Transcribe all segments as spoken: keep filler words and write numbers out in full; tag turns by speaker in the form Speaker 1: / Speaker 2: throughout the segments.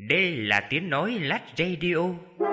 Speaker 1: Đây là tiếng nói Lát Radio.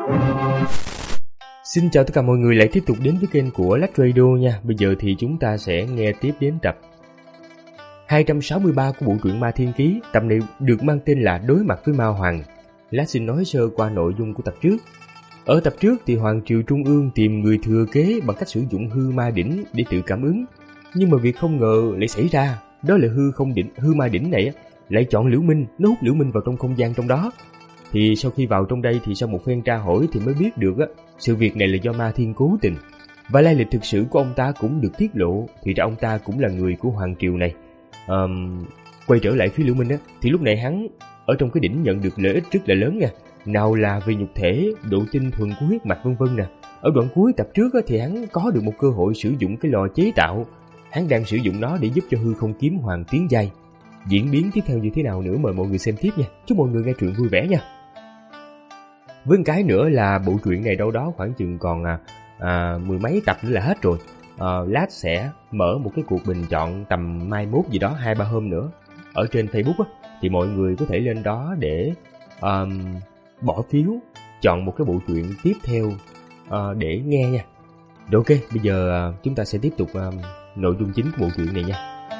Speaker 2: Xin chào tất cả mọi người lại tiếp tục đến với kênh của Lát Radio nha. Bây giờ thì chúng ta sẽ nghe tiếp đến tập hai trăm sáu mươi ba của bộ truyện Ma Thiên Ký. Tập này được mang tên là Đối mặt với Ma Hoàng. Lát xin nói sơ qua nội dung của tập trước. Ở tập trước thì Hoàng triều Trung ương tìm người thừa kế bằng cách sử dụng hư ma đỉnh để tự cảm ứng. Nhưng mà việc không ngờ lại xảy ra, đó là hư không đỉnh, hư ma đỉnh này lại chọn Liễu Minh, nó hút Liễu Minh vào trong không gian trong đó. Thì sau khi vào trong đây thì sau một phen tra hỏi thì mới biết được á, sự việc này là do Ma Thiên cố tình. Và lai lịch thực sự của ông ta cũng được tiết lộ, thì ra ông ta cũng là người của Hoàng triều này. Um, quay trở lại phía Liễu Minh á, thì lúc này hắn ở trong cái đỉnh nhận được lợi ích rất là lớn nha. Nào là về nhục thể, độ tinh thuần của huyết mạch vân vân nè. Ở đoạn cuối tập trước á, thì hắn có được một cơ hội sử dụng cái lò chế tạo. Hắn đang sử dụng nó để giúp cho hư không kiếm hoàng tiến giai. Diễn biến tiếp theo như thế nào nữa mời mọi người xem tiếp nha. Chúc mọi người nghe truyện vui vẻ nha. Với một cái nữa là bộ truyện này đâu đó khoảng chừng còn à, à, mười mấy tập nữa là hết rồi. à, Lát sẽ mở một cái cuộc bình chọn tầm mai mốt gì đó, hai ba hôm nữa ở trên Facebook á, thì mọi người có thể lên đó để um, bỏ phiếu chọn một cái bộ truyện tiếp theo uh, để nghe nha. Rồi ok, bây giờ uh, chúng ta sẽ tiếp tục uh, nội dung chính của bộ truyện này nha.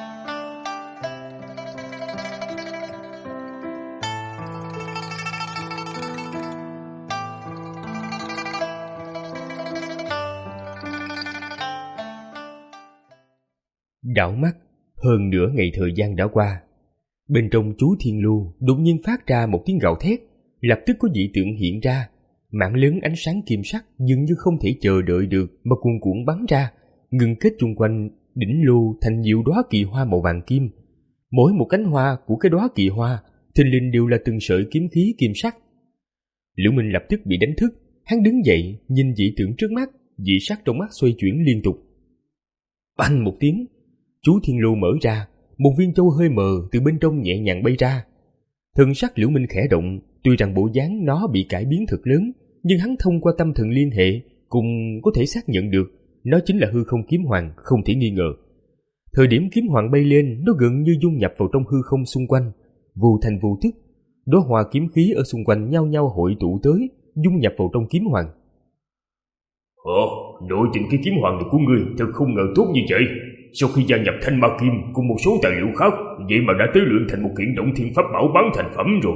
Speaker 2: Đảo mắt, hơn nửa ngày thời gian đã qua. Bên trong chú Thiên Lưu đột nhiên phát ra một tiếng gào thét, lập tức có dị tượng hiện ra, mảng lớn ánh sáng kim sắc dường như không thể chờ đợi được mà cuồn cuộn bắn ra, ngưng kết chung quanh đỉnh lưu thành nhiều đóa kỳ hoa màu vàng kim. Mỗi một cánh hoa của cái đóa kỳ hoa thình lình đều là từng sợi kiếm khí kim sắc. Liễu Minh lập tức bị đánh thức, hắn đứng dậy nhìn dị tượng trước mắt, dị sắc trong mắt xoay chuyển liên tục. Bành một tiếng, chú Thiên Lưu mở ra, một viên châu hơi mờ từ bên trong nhẹ nhàng bay ra. Thần sắc Liễu Minh khẽ động, tuy rằng bộ dáng nó bị cải biến thật lớn, nhưng hắn thông qua tâm thần liên hệ cũng có thể xác nhận được nó chính là hư không kiếm hoàng, không thể nghi ngờ. Thời điểm kiếm hoàng bay lên, nó gần như dung nhập vào trong hư không xung quanh, vô thành vô thức, đóa hoa kiếm khí ở xung quanh nhau nhau hội tụ tới, dung nhập vào trong kiếm hoàng.
Speaker 3: Ồ, nội tình cái kiếm hoàng này của ngươi thật không ngờ tốt như vậy. Sau khi gia nhập Thanh Ma Kim cùng một số tài liệu khác, vậy mà đã tế luyện thành một kiện động thiên pháp bảo bán thành phẩm rồi.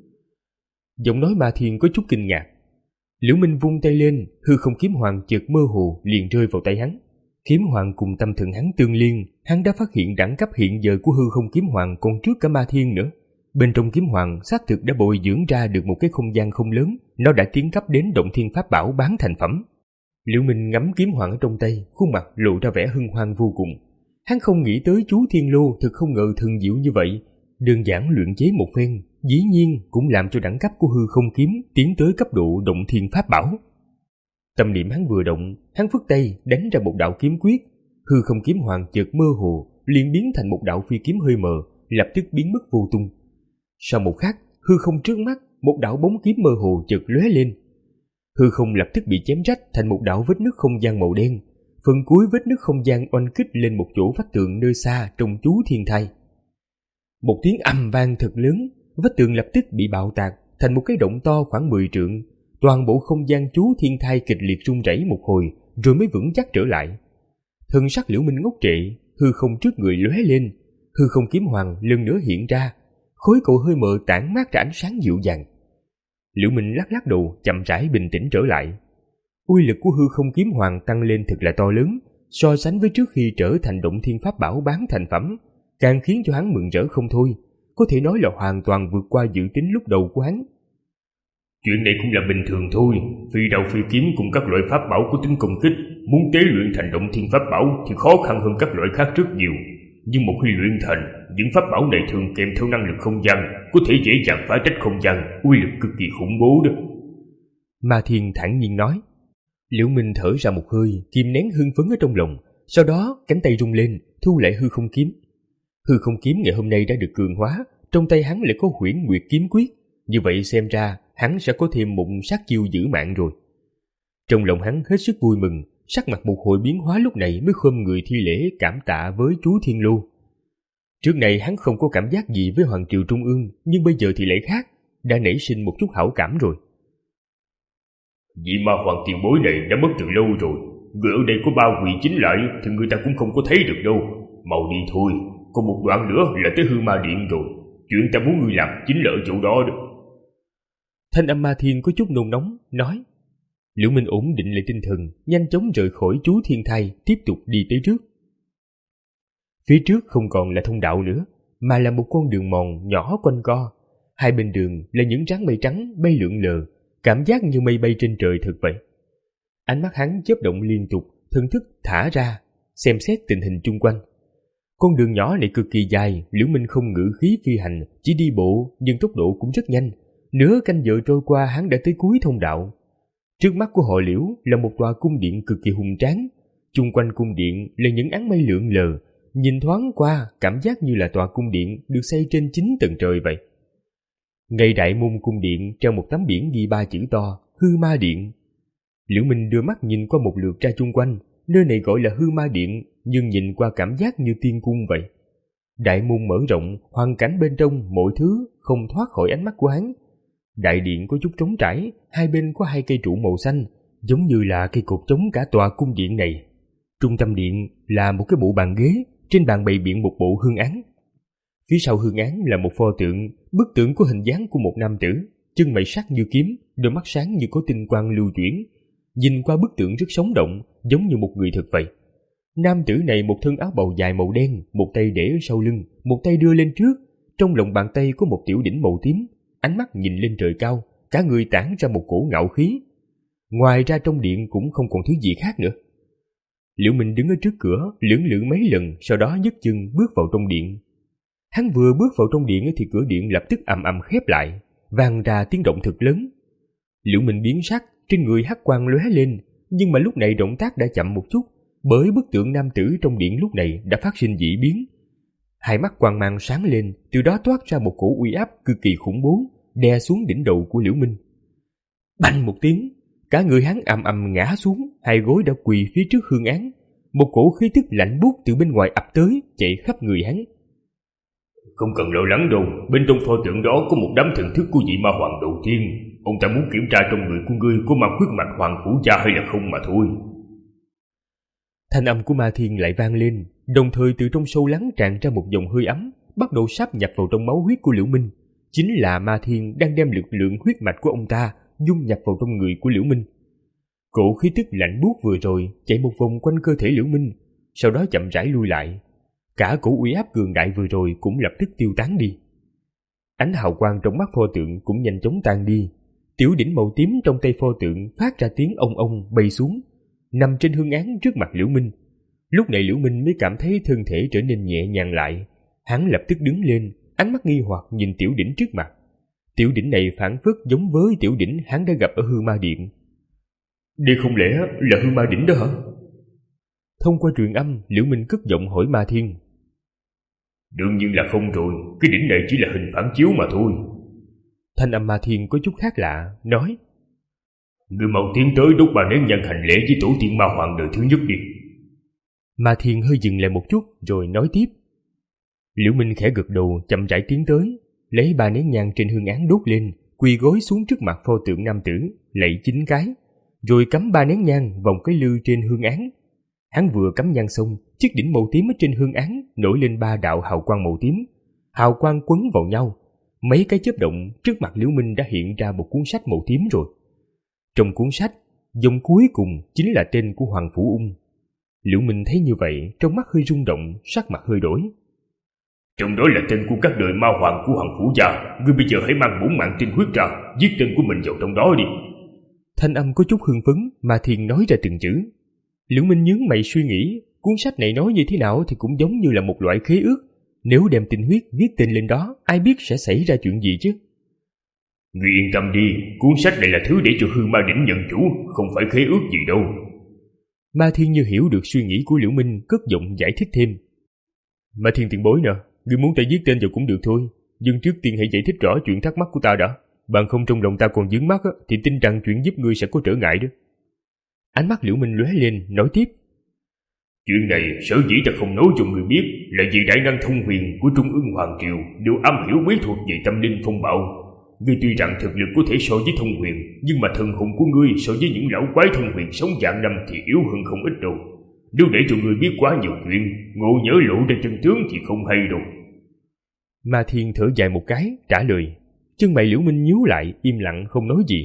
Speaker 2: Giọng nói Ma Thiên có chút kinh ngạc. Liễu Minh vung tay lên, hư không kiếm hoàng chợt mơ hồ liền rơi vào tay hắn. Kiếm hoàng cùng tâm thần hắn tương liên, hắn đã phát hiện đẳng cấp hiện giờ của hư không kiếm hoàng còn trước cả Ma Thiên nữa. Bên trong kiếm hoàng xác thực đã bồi dưỡng ra được một cái không gian không lớn, nó đã tiến cấp đến động thiên pháp bảo bán thành phẩm. Liễu Minh ngắm kiếm hoàng ở trong tay, khuôn mặt lộ ra vẻ hân hoan vô cùng. Hắn không nghĩ tới chú Thiên Lô thực không ngờ thường diệu như vậy, đơn giản luyện chế một phen, dĩ nhiên cũng làm cho đẳng cấp của hư không kiếm tiến tới cấp độ động thiên pháp bảo. Tâm niệm hắn vừa động, hắn phất tay đánh ra một đạo kiếm quyết, hư không kiếm hoàng chợt mơ hồ, liền biến thành một đạo phi kiếm hơi mờ, lập tức biến mất vô tung. Sau một khắc, hư không trước mắt, một đạo bóng kiếm mơ hồ chợt lóe lên. Hư không lập tức bị chém rách thành một đạo vết nứt không gian màu đen. Phần cuối vết nứt không gian oanh kích lên một chỗ vách tường nơi xa trong chú thiên thai. Một tiếng ầm vang thật lớn, vách tường lập tức bị bạo tạc thành một cái động to khoảng mười trượng. Toàn bộ không gian chú thiên thai kịch liệt rung rẩy một hồi rồi mới vững chắc trở lại. Thân sắc Liễu Minh ngốc trệ, hư không trước người lóe lên, hư không kiếm hoàng lần nữa hiện ra, khối cầu hơi mờ tản mát ra ánh sáng dịu dàng. Liễu Minh lắc lắc đầu, chậm rãi bình tĩnh trở lại. Uy lực của hư không kiếm hoàng tăng lên thật là to lớn, so sánh với trước khi trở thành động thiên pháp bảo bán thành phẩm, càng khiến cho hắn mừng rỡ không thôi, có thể nói là hoàn toàn vượt qua dự tính lúc đầu của hắn.
Speaker 3: Chuyện này cũng là bình thường thôi, phi đạo phi kiếm cùng các loại pháp bảo có tính công kích, muốn tế luyện thành động thiên pháp bảo thì khó khăn hơn các loại khác rất nhiều. Nhưng một khi luyện thành, những pháp bảo này thường kèm theo năng lực không gian, có thể dễ dàng phá trách không gian, uy lực cực kỳ khủng bố đó.
Speaker 2: Ma Thiên thản nhiên nói. Liễu Minh thở ra một hơi, kìm nén hưng phấn ở trong lòng, sau đó cánh tay rung lên, thu lại hư không kiếm. Hư không kiếm ngày hôm nay đã được cường hóa, trong tay hắn lại có Huyễn Nguyệt kiếm quyết, như vậy xem ra hắn sẽ có thêm một sát chiêu giữ mạng rồi. Trong lòng hắn hết sức vui mừng, sắc mặt một hồi biến hóa lúc này mới khom người thi lễ cảm tạ với chú Thiên Lưu. Trước này hắn không có cảm giác gì với Hoàng triều Trung ương, nhưng bây giờ thì lại khác. đã nảy sinh một chút hảo cảm rồi.
Speaker 3: Vị ma hoàng tiền bối này đã mất từ lâu rồi. Người ở đây có ba quỷ chính lại thì người ta cũng không có thấy được đâu. Mau đi thôi, còn một đoạn nữa là tới Hư Ma Điện rồi. Chuyện ta muốn ngươi làm chính là ở chỗ đó đó.
Speaker 2: Thanh âm Ma Thiên có chút nôn nóng, nói. Liễu Minh ổn định lại tinh thần, nhanh chóng rời khỏi chú thiên thai, tiếp tục đi tới trước. Phía trước không còn là thông đạo nữa, mà là một con đường mòn nhỏ quanh co. Hai bên đường là những tráng mây trắng bay lượn lờ, cảm giác như mây bay trên trời thật vậy. Ánh mắt hắn chớp động liên tục, thần thức thả ra, xem xét tình hình chung quanh. Con đường nhỏ này cực kỳ dài, Liễu Minh không ngự khí phi hành, chỉ đi bộ, nhưng tốc độ cũng rất nhanh. Nửa canh giờ trôi qua hắn đã tới cuối thông đạo. Trước mắt của họ Liễu là một tòa cung điện cực kỳ hùng tráng. Chung quanh cung điện là những áng mây lượn lờ, nhìn thoáng qua cảm giác như là tòa cung điện được xây trên chín tầng trời vậy. Ngay đại môn cung điện treo một tấm biển ghi ba chữ to, Hư Ma Điện. Liễu Minh đưa mắt nhìn qua một lượt ra chung quanh, nơi này gọi là Hư Ma Điện, nhưng nhìn qua cảm giác như tiên cung vậy. Đại môn mở rộng, hoàn cảnh bên trong mọi thứ không thoát khỏi ánh mắt của hắn. Đại điện có chút trống trải, hai bên có hai cây trụ màu xanh, giống như là cây cột chống cả tòa cung điện này. Trung tâm điện là một cái bộ bàn ghế, trên bàn bày biện một bộ hương án. Phía sau hương án là một pho tượng, bức tượng có hình dáng của một nam tử, chân mày sắc như kiếm, đôi mắt sáng như có tinh quang lưu chuyển. Nhìn qua bức tượng rất sống động, giống như một người thật vậy. Nam tử này một thân áo bào dài màu đen, một tay để ở sau lưng, một tay đưa lên trước, trong lòng bàn tay có một tiểu đỉnh màu tím, ánh mắt nhìn lên trời cao, cả người tản ra một cổ ngạo khí. Ngoài ra trong điện cũng không còn thứ gì khác nữa. Liễu Minh đứng ở trước cửa, lưỡng lự mấy lần, sau đó nhấc chân bước vào trong điện. Hắn vừa bước vào trong điện thì cửa điện lập tức ầm ầm khép lại, vang ra tiếng động thật lớn. Liễu Minh biến sắc, trên người hắc quang lóe lên, nhưng mà lúc này động tác đã chậm một chút, bởi bức tượng nam tử trong điện lúc này đã phát sinh dị biến. Hai mắt quang mang sáng lên, từ đó toát ra một cổ uy áp cực kỳ khủng bố, đè xuống đỉnh đầu của Liễu Minh. Bành một tiếng, cả người hắn ầm ầm ngã xuống, hai gối đã quỳ phía trước hương án. Một cổ khí tức lạnh buốt từ bên ngoài ập tới, chạy khắp người hắn.
Speaker 3: Không cần lo lắng đâu, bên trong pho tượng đó có một đám thần thức của vị ma hoàng đầu tiên. Ông ta muốn kiểm tra trong người của ngươi có mang huyết mạch hoàng phủ gia hay là không mà thôi.
Speaker 2: Thanh âm của Ma Thiên lại vang lên, đồng thời từ trong sâu lắng tràn ra một dòng hơi ấm, bắt đầu sáp nhập vào trong máu huyết của Liễu Minh. Chính là Ma Thiên đang đem lực lượng huyết mạch của ông ta dung nhập vào trong người của Liễu Minh. Cổ khí tức lạnh buốt vừa rồi chạy một vòng quanh cơ thể Liễu Minh, sau đó chậm rãi lui lại. Cả cổ uy áp cường đại vừa rồi cũng lập tức tiêu tán đi. Ánh hào quang trong mắt pho tượng cũng nhanh chóng tan đi. Tiểu đỉnh màu tím trong tay pho tượng phát ra tiếng ông ông bay xuống, nằm trên hương án trước mặt Liễu Minh. Lúc này Liễu Minh mới cảm thấy thân thể trở nên nhẹ nhàng lại. Hắn lập tức đứng lên, ánh mắt nghi hoặc nhìn tiểu đỉnh trước mặt. Tiểu đỉnh này phản phất giống với tiểu đỉnh hắn đã gặp ở Hư Ma Điện.
Speaker 3: Đây không lẽ là Hư Ma Đỉnh đó hả?
Speaker 2: Thông qua truyền âm, Liễu Minh cất giọng hỏi Ma Thiên.
Speaker 3: Đương nhiên là không rồi, cái đỉnh này chỉ là hình phản chiếu mà thôi.
Speaker 2: Thanh âm Ma Thiên có chút khác lạ, nói.
Speaker 3: Người mau tiến tới đốt ba nén nhang hành lễ với tổ tiên ma hoàng đời thứ nhất đi.
Speaker 2: Ma Thiên hơi dừng lại một chút rồi nói tiếp. Liễu Minh khẽ gật đầu, chậm rãi tiến tới, lấy ba nén nhang trên hương án đốt lên, quỳ gối xuống trước mặt pho tượng nam tử, lạy chín cái, rồi cắm ba nén nhang vòng cái lư trên hương án. Hắn vừa cắm nhang xong, chiếc đỉnh màu tím ở trên hương án nổi lên ba đạo hào quang màu tím, hào quang quấn vào nhau. Mấy cái chớp động, trước mặt Liễu Minh đã hiện ra một cuốn sách màu tím rồi. Trong cuốn sách, dòng cuối cùng chính là tên của Hoàng Phủ Ung. Liễu Minh thấy như vậy, trong mắt hơi rung động, sắc mặt hơi đổi.
Speaker 3: Trong đó là tên của các đời ma hoàng của Hoàng Phủ gia, ngươi bây giờ hãy mang bổn mạng tinh huyết ra, viết tên của mình vào trong đó đi.
Speaker 2: Thanh âm có chút hưng phấn mà Thiên nói ra từng chữ. Liễu Minh nhướng mày suy nghĩ, cuốn sách này nói như thế nào thì cũng giống như là một loại khế ước. Nếu đem tinh huyết viết tên lên đó, ai biết sẽ xảy ra chuyện gì chứ?
Speaker 3: Ngươi yên tâm đi, cuốn sách này là thứ để cho Hư Ma Đỉnh nhận chủ, không phải khế ước gì đâu.
Speaker 2: Ma Thiên như hiểu được suy nghĩ của Liễu Minh, cất giọng giải thích thêm. Ma Thiên tiền bối nè, ngươi muốn ta viết tên vào cũng được thôi, nhưng trước tiên hãy giải thích rõ chuyện thắc mắc của ta đã. Bằng không trong lòng ta còn vướng mắc á, thì tin rằng chuyện giúp ngươi sẽ có trở ngại đó. Ánh mắt Liễu Minh lóe lên, nói tiếp.
Speaker 3: Chuyện này sở dĩ ta không nói cho người biết là vì đại năng thông huyền của Trung ương Hoàng Triều đều am hiểu bí thuật về tâm linh phong bạo. Ngươi tuy rằng thực lực có thể so với thông huyền, nhưng mà thần hồn của ngươi so với những lão quái thông huyền sống vạn năm thì yếu hơn không ít đâu. Nếu để cho ngươi biết quá nhiều chuyện, ngộ nhỡ lộ ra chân tướng thì không hay đâu.
Speaker 2: Ma Thiên thở dài một cái, trả lời. Chân mày Liễu Minh nhíu lại, im lặng không nói gì.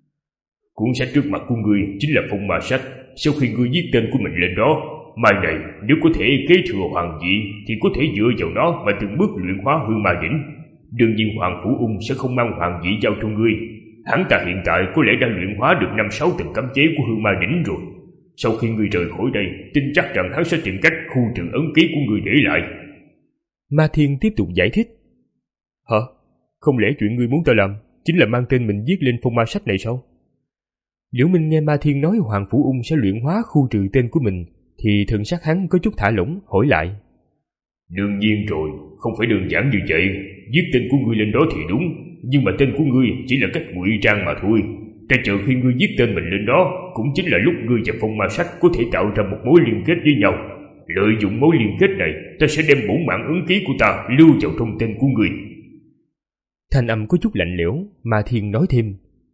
Speaker 3: Cuốn sách trước mặt của ngươi chính là phong ma sách. Sau khi ngươi viết tên của mình lên đó, mai này nếu có thể kế thừa hoàng vị thì có thể dựa vào nó mà từng bước luyện hóa hư ma đỉnh. Đương nhiên Hoàng Phủ Ung sẽ không mang hoàng vị giao cho ngươi. Hắn ta hiện tại có lẽ đang luyện hóa được năm sáu tầng cấm chế của hư ma đỉnh rồi. Sau khi ngươi rời khỏi đây, tin chắc rằng hắn sẽ tìm cách khu trừ ấn ký của ngươi để lại.
Speaker 2: Ma Thiên tiếp tục giải thích. Hả? Không lẽ chuyện ngươi muốn ta làm chính là mang tên mình viết lên phong ma sách này sao? Liễu Minh nghe Ma Thiên nói Hoàng Phủ Ung sẽ luyện hóa khu trừ tên của mình thì thần sắc hắn có chút thả lỏng, hỏi lại.
Speaker 3: Đương nhiên rồi, không phải đơn giản như vậy. Viết tên của ngươi lên đó thì đúng, nhưng mà tên của ngươi chỉ là cách ngụy trang mà thôi. Ta chờ khi ngươi viết tên mình lên đó cũng chính là lúc ngươi và phong ma sách có thể tạo ra một mối liên kết với nhau. Lợi dụng mối liên kết này, ta sẽ đem bổn mạng ấn ký của ta lưu vào trong tên của ngươi.
Speaker 2: Thanh âm có chút lạnh lẽo, Ma Thiên nói thêm.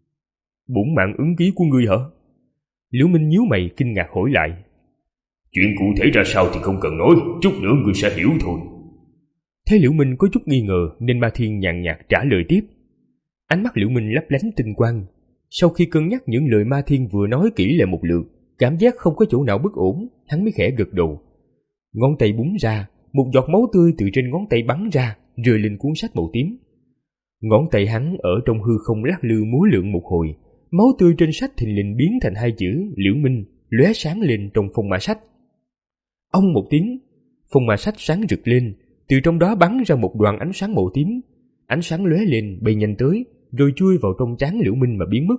Speaker 2: Bổn mạng ấn ký của ngươi hả? Liễu Minh nhíu mày kinh ngạc hỏi lại.
Speaker 3: Chuyện cụ thể ra sao thì không cần nói, chút nữa ngươi sẽ hiểu thôi.
Speaker 2: Thấy Liễu Minh có chút nghi ngờ nên Ma Thiên nhàn nhạt trả lời tiếp. Ánh mắt Liễu Minh lấp lánh tinh quang. Sau khi cân nhắc những lời Ma Thiên vừa nói kỹ lại một lượt, cảm giác không có chỗ nào bất ổn, hắn mới khẽ gật đầu. Ngón tay búng ra, một giọt máu tươi từ trên ngón tay bắn ra, rơi lên cuốn sách màu tím. Ngón tay hắn ở trong hư không lắc lư múa lượn một hồi, máu tươi trên sách thình lình biến thành hai chữ Liễu Minh lóe sáng lên trong phong ma sách. Ông một tiếng, phong ma sách sáng rực lên, từ trong đó bắn ra một đoàn ánh sáng màu tím. Ánh sáng lóe lên bay nhanh tới, rồi chui vào trong trán Liễu Minh mà biến mất.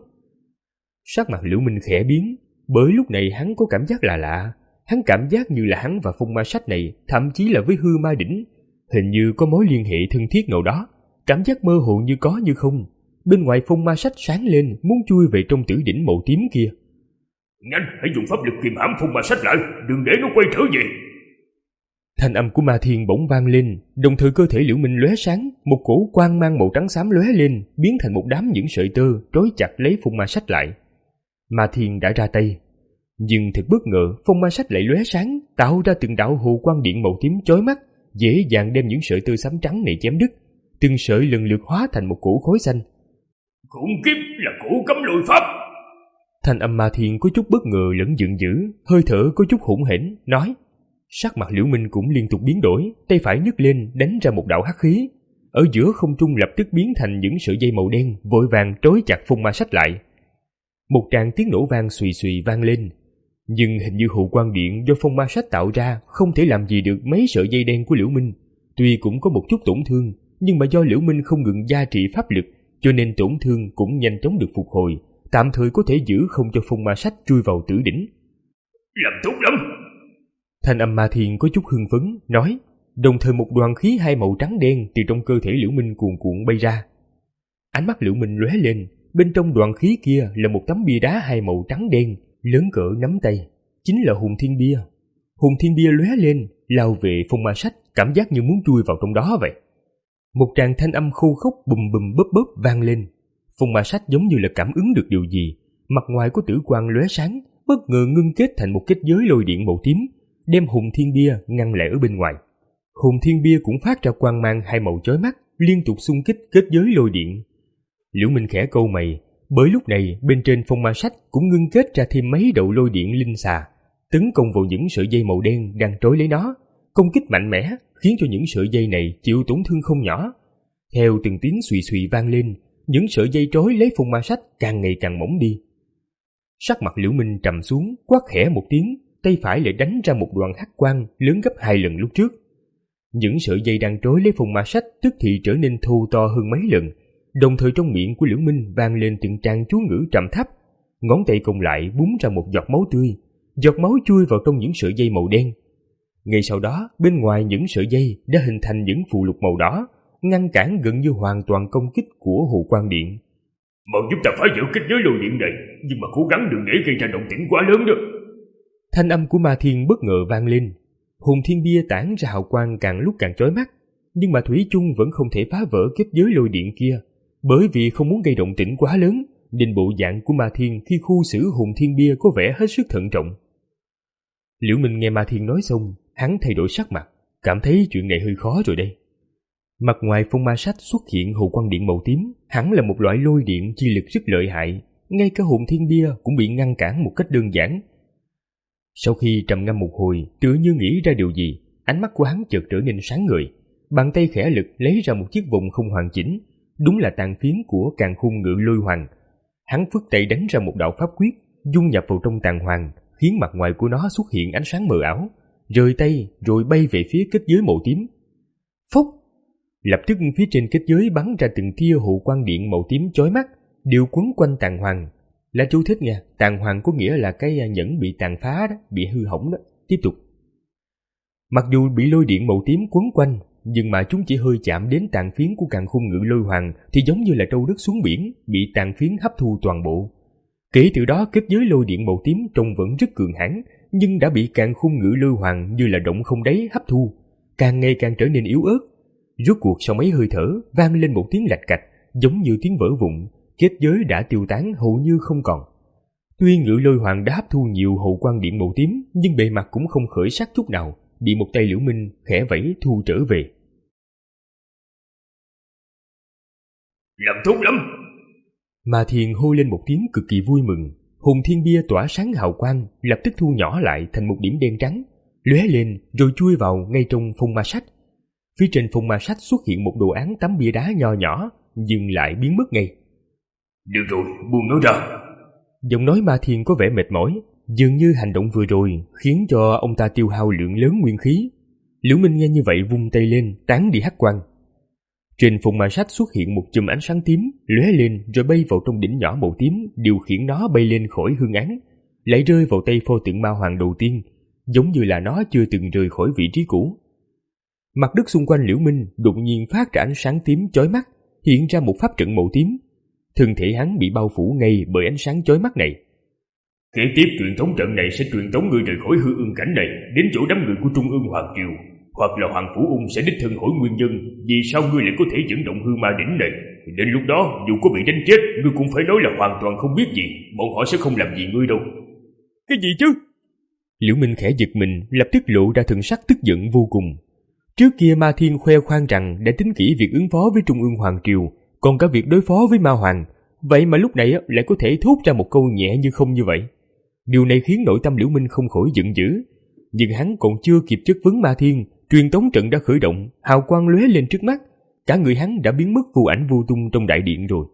Speaker 2: Sắc mặt Liễu Minh khẽ biến, bởi lúc này hắn có cảm giác lạ lạ. Hắn cảm giác như là hắn và phong ma sách này, thậm chí là với hư ma đỉnh, hình như có mối liên hệ thân thiết nào đó. Cảm giác mơ hồ như có như không. Bên ngoài phong ma sách sáng lên, muốn chui về trong tử đỉnh màu tím kia.
Speaker 3: Nhanh, hãy dùng pháp lực kiềm hãm phong ma sách lại, đừng để nó quay trở về.
Speaker 2: Thanh âm của Ma Thiên bỗng vang lên, đồng thời cơ thể Liễu Minh lóe sáng, một cổ quang mang màu trắng xám lóe lên, biến thành một đám những sợi tơ trói chặt lấy phong ma sách lại. Ma Thiên đã ra tay, nhưng thật bất ngờ, phong ma sách lại lóe sáng, tạo ra từng đạo hồ quang điện màu tím chói mắt, dễ dàng đem những sợi tơ xám trắng này chém đứt. Từng sợi lần lượt hóa thành một cỗ khói xanh.
Speaker 3: Khủng khiếp là cỗ cấm lôi pháp.
Speaker 2: Thanh âm Ma Thiên có chút bất ngờ lẫn giận dữ, hơi thở có chút hỗn hển, nói. Sắc mặt Liễu Minh cũng liên tục biến đổi, tay phải nhấc lên đánh ra một đạo hắc khí, ở giữa không trung lập tức biến thành những sợi dây màu đen vội vàng trói chặt phong ma sách lại. Một tràng tiếng nổ vang xùy xùy vang lên, nhưng hình như hồ quang điện do phong ma sách tạo ra không thể làm gì được mấy sợi dây đen của Liễu Minh. Tuy cũng có một chút tổn thương, nhưng mà do Liễu Minh không ngừng gia trị pháp lực, cho nên tổn thương cũng nhanh chóng được phục hồi, tạm thời có thể giữ không cho phong ma sách chui vào tử đỉnh.
Speaker 3: Làm tốt lắm.
Speaker 2: Thanh âm Ma Thiên có chút hưng phấn, nói, đồng thời một đoàn khí hai màu trắng đen từ trong cơ thể Liễu Minh cuồn cuộn bay ra. Ánh mắt Liễu Minh lóe lên, bên trong đoàn khí kia là một tấm bia đá hai màu trắng đen, lớn cỡ nắm tay, chính là hồn thiên bia. Hồn thiên bia lóe lên, lao về phong ma sách, cảm giác như muốn chui vào trong đó vậy. Một tràng thanh âm khô khốc bùm bùm bóp bóp vang lên. Phong ma sách giống như là cảm ứng được điều gì, mặt ngoài của tử quang lóe sáng, bất ngờ ngưng kết thành một kết giới lôi điện màu tím, đem hồn thiên bia ngăn lại ở bên ngoài. Hồn thiên bia cũng phát ra quang mang hai màu chói mắt, liên tục xung kích kết giới lôi điện. Liễu Minh khẽ cau mày, bởi lúc này bên trên phong ma sách cũng ngưng kết ra thêm mấy đầu lôi điện linh xà, tấn công vào những sợi dây màu đen đang trói lấy nó, công kích mạnh mẽ khiến cho những sợi dây này chịu tổn thương không nhỏ. Theo từng tiếng xùy xùy vang lên, những sợi dây trói lấy phong ma sách càng ngày càng mỏng đi. Sắc mặt Liễu Minh trầm xuống, quát khẽ một tiếng, tay phải lại đánh ra một đoàn hắc quang lớn gấp hai lần lúc trước. Những sợi dây đang trói lấy phong ma sách tức thì trở nên thô to hơn mấy lần, đồng thời trong miệng của Liễu Minh vang lên từng trang chú ngữ trầm thấp. Ngón tay còn lại búng ra một giọt máu tươi, giọt máu chui vào trong những sợi dây màu đen. Ngay sau đó, bên ngoài những sợi dây đã hình thành những phù lục màu đỏ, ngăn cản gần như hoàn toàn công kích của hồ quang điện.
Speaker 3: Mau giúp ta phá vỡ kết giới lôi điện này, nhưng mà cố gắng đừng để gây ra động tĩnh quá lớn đó.
Speaker 2: Thanh âm của Ma Thiên bất ngờ vang lên. Hồn thiên bia tản ra hào quang càng lúc càng chói mắt, nhưng mà thủy chung vẫn không thể phá vỡ kết giới lôi điện kia. Bởi vì không muốn gây động tĩnh quá lớn, nên bộ dạng của Ma Thiên khi khu xử hồn thiên bia có vẻ hết sức thận trọng. Liễu Minh nghe Ma Thiên nói xong, hắn thay đổi sắc mặt, cảm thấy chuyện này hơi khó rồi đây. Mặt ngoài phong ma sách xuất hiện hồ quang điện màu tím, hẳn là một loại lôi điện chi lực rất lợi hại, ngay cả hồn thiên bia cũng bị ngăn cản một cách đơn giản. Sau khi trầm ngâm một hồi, tựa như nghĩ ra điều gì, ánh mắt của hắn chợt trở nên sáng ngời, bàn tay khẽ lực lấy ra một chiếc vòng không hoàn chỉnh, đúng là tàn phiến của Càn Khôn Ngự Lôi Hoàng. Hắn phất tay đánh ra một đạo pháp quyết, dung nhập vào trong tàn hoàng, khiến mặt ngoài của nó xuất hiện ánh sáng mờ ảo, rời tay rồi bay về phía kết giới màu tím. Phốc! Lập tức phía trên kết giới bắn ra từng tia hồ quang điện màu tím chói mắt, đều quấn quanh tàn hoàng. Là chú thích nha, tàn hoàng có nghĩa là cái nhẫn bị tàn phá đó, bị hư hỏng đó. Tiếp tục. Mặc dù bị lôi điện màu tím quấn quanh, nhưng mà chúng chỉ hơi chạm đến tàn phiến của Càn Khôn Ngự Lôi Hoàng thì giống như là trâu đất xuống biển, bị tàn phiến hấp thu toàn bộ. Kể từ đó kết giới lôi điện màu tím trông vẫn rất cường hãn, nhưng đã bị Càn Khôn Ngự Lôi Hoàng như là động không đáy hấp thu, càng ngày càng trở nên yếu ớt. Rốt cuộc sau mấy hơi thở vang lên một tiếng lạch cạch, giống như tiếng vỡ vụn, kết giới đã tiêu tán hầu như không còn. Tuy Ngự Lôi Hoàng đã hấp thu nhiều hồ quang điện màu tím, nhưng bề mặt cũng không khởi sắc chút nào, bị một tay Liễu Minh khẽ vẫy thu trở về.
Speaker 3: Làm tốt lắm!
Speaker 2: Ma Thiên hô lên một tiếng cực kỳ vui mừng, hồn thiên bia tỏa sáng hào quang, lập tức thu nhỏ lại thành một điểm đen trắng, lóe lên rồi chui vào ngay trong phong ma sách. Phía trên phong ma sách xuất hiện một đồ án tấm bia đá nho nhỏ, nhưng lại biến mất ngay.
Speaker 3: Được rồi, buông nó ra.
Speaker 2: Giọng nói Ma Thiên có vẻ mệt mỏi, dường như hành động vừa rồi khiến cho ông ta tiêu hao lượng lớn nguyên khí. Liễu Minh nghe như vậy vung tay lên, tán đi hắc quang. Trên phong ma sách xuất hiện một chùm ánh sáng tím, lóe lên rồi bay vào trong đỉnh nhỏ màu tím, điều khiển nó bay lên khỏi hương án, lại rơi vào tay pho tượng ma hoàng đầu tiên, giống như là nó chưa từng rời khỏi vị trí cũ. Mặt đất xung quanh Liễu Minh đột nhiên phát ra ánh sáng tím chói mắt, hiện ra một pháp trận màu tím. Thân thể hắn bị bao phủ ngay bởi ánh sáng chói mắt này.
Speaker 3: Kế tiếp truyền thống trận này sẽ truyền tống ngươi rời khỏi hư ương cảnh này đến chỗ đám người của Trung ương Hoàng Triều, hoặc là Hoàng Phủ Ung sẽ đích thân hỏi nguyên nhân vì sao ngươi lại có thể dẫn động hư ma đỉnh này. Đến lúc đó dù có bị đánh chết, ngươi cũng phải nói là hoàn toàn không biết gì, bọn họ sẽ không làm gì ngươi đâu.
Speaker 2: Cái gì chứ? Liễu Minh khẽ giật mình, lập tức lộ ra thần sắc tức giận vô cùng. Trước kia Ma Thiên khoe khoang rằng đã tính kỹ việc ứng phó với Trung ương Hoàng Triều, còn cả việc đối phó với Ma Hoàng, vậy mà lúc này lại có thể thốt ra một câu nhẹ như không như vậy. Điều này khiến nội tâm Liễu Minh không khỏi giận dữ, nhưng hắn còn chưa kịp chất vấn Ma Thiên, truyền tống trận đã khởi động, hào quang lóe lên trước mắt, cả người hắn đã biến mất vô ảnh vô tung trong đại điện rồi.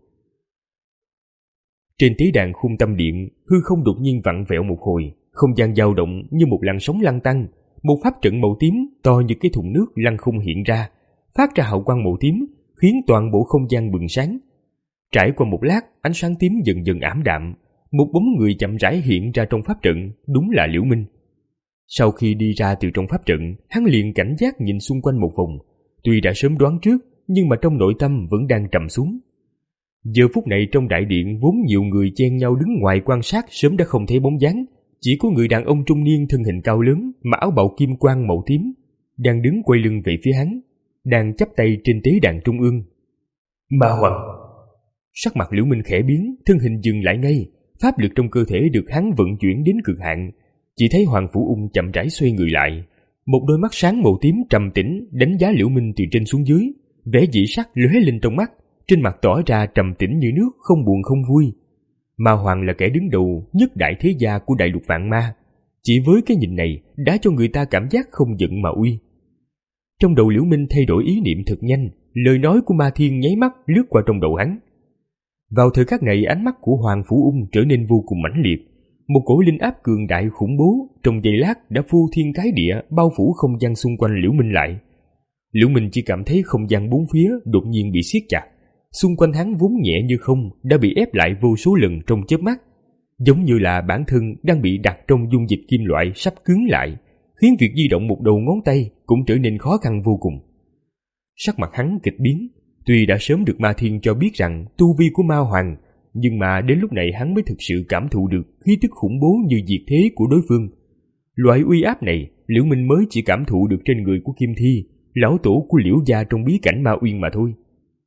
Speaker 2: Trên tế đàn khung tâm điện, hư không đột nhiên vặn vẹo một hồi, không gian dao động như một làn sóng lăn tăn, một pháp trận màu tím to như cái thùng nước lăn không hiện ra, phát ra hào quang màu tím, khiến toàn bộ không gian bừng sáng. Trải qua một lát, ánh sáng tím dần dần ảm đạm, một bóng người chậm rãi hiện ra trong pháp trận, đúng là Liễu Minh. Sau khi đi ra từ trong pháp trận, hắn liền cảnh giác nhìn xung quanh một vòng, tuy đã sớm đoán trước, nhưng mà trong nội tâm vẫn đang trầm xuống. Giờ phút này trong đại điện vốn nhiều người chen nhau đứng ngoài quan sát sớm đã không thấy bóng dáng, chỉ có người đàn ông trung niên thân hình cao lớn, mặc áo bào kim quang màu tím, đang đứng quay lưng về phía hắn, đang chắp tay trên tế đàn trung ương.
Speaker 3: Ma Hoàng!
Speaker 2: Sắc mặt Liễu Minh khẽ biến, thân hình dừng lại ngay, pháp lực trong cơ thể được hắn vận chuyển đến cực hạn. Chỉ thấy Hoàng Phủ Ung chậm rãi xoay người lại, một đôi mắt sáng màu tím trầm tĩnh đánh giá Liễu Minh từ trên xuống dưới, vẻ dị sắc lóe lên trong mắt, trên mặt tỏ ra trầm tĩnh như nước, không buồn không vui. Ma Hoàng là kẻ đứng đầu nhất đại thế gia của đại lục vạn ma, chỉ với cái nhìn này đã cho người ta cảm giác không giận mà uy. Trong đầu Liễu Minh thay đổi ý niệm thật nhanh, lời nói của Ma Thiên nháy mắt lướt qua trong đầu hắn. Vào thời khắc này, ánh mắt của Hoàng Phủ Ung trở nên vô cùng mãnh liệt, một cổ linh áp cường đại khủng bố trong giây lát đã phô thiên cái địa bao phủ không gian xung quanh Liễu Minh lại. Liễu Minh chỉ cảm thấy không gian bốn phía đột nhiên bị siết chặt, xung quanh hắn vốn nhẹ như không đã bị ép lại vô số lần trong chớp mắt, giống như là bản thân đang bị đặt trong dung dịch kim loại sắp cứng lại, khiến việc di động một đầu ngón tay cũng trở nên khó khăn vô cùng. Sắc mặt hắn kịch biến, tuy đã sớm được Ma Thiên cho biết rằng tu vi của Ma Hoàng, nhưng mà đến lúc này hắn mới thực sự cảm thụ được khí tức khủng bố như diệt thế của đối phương. Loại uy áp này, Liễu Minh mới chỉ cảm thụ được trên người của Kim Thi, lão tổ của Liễu gia trong bí cảnh Ma Uyên mà thôi.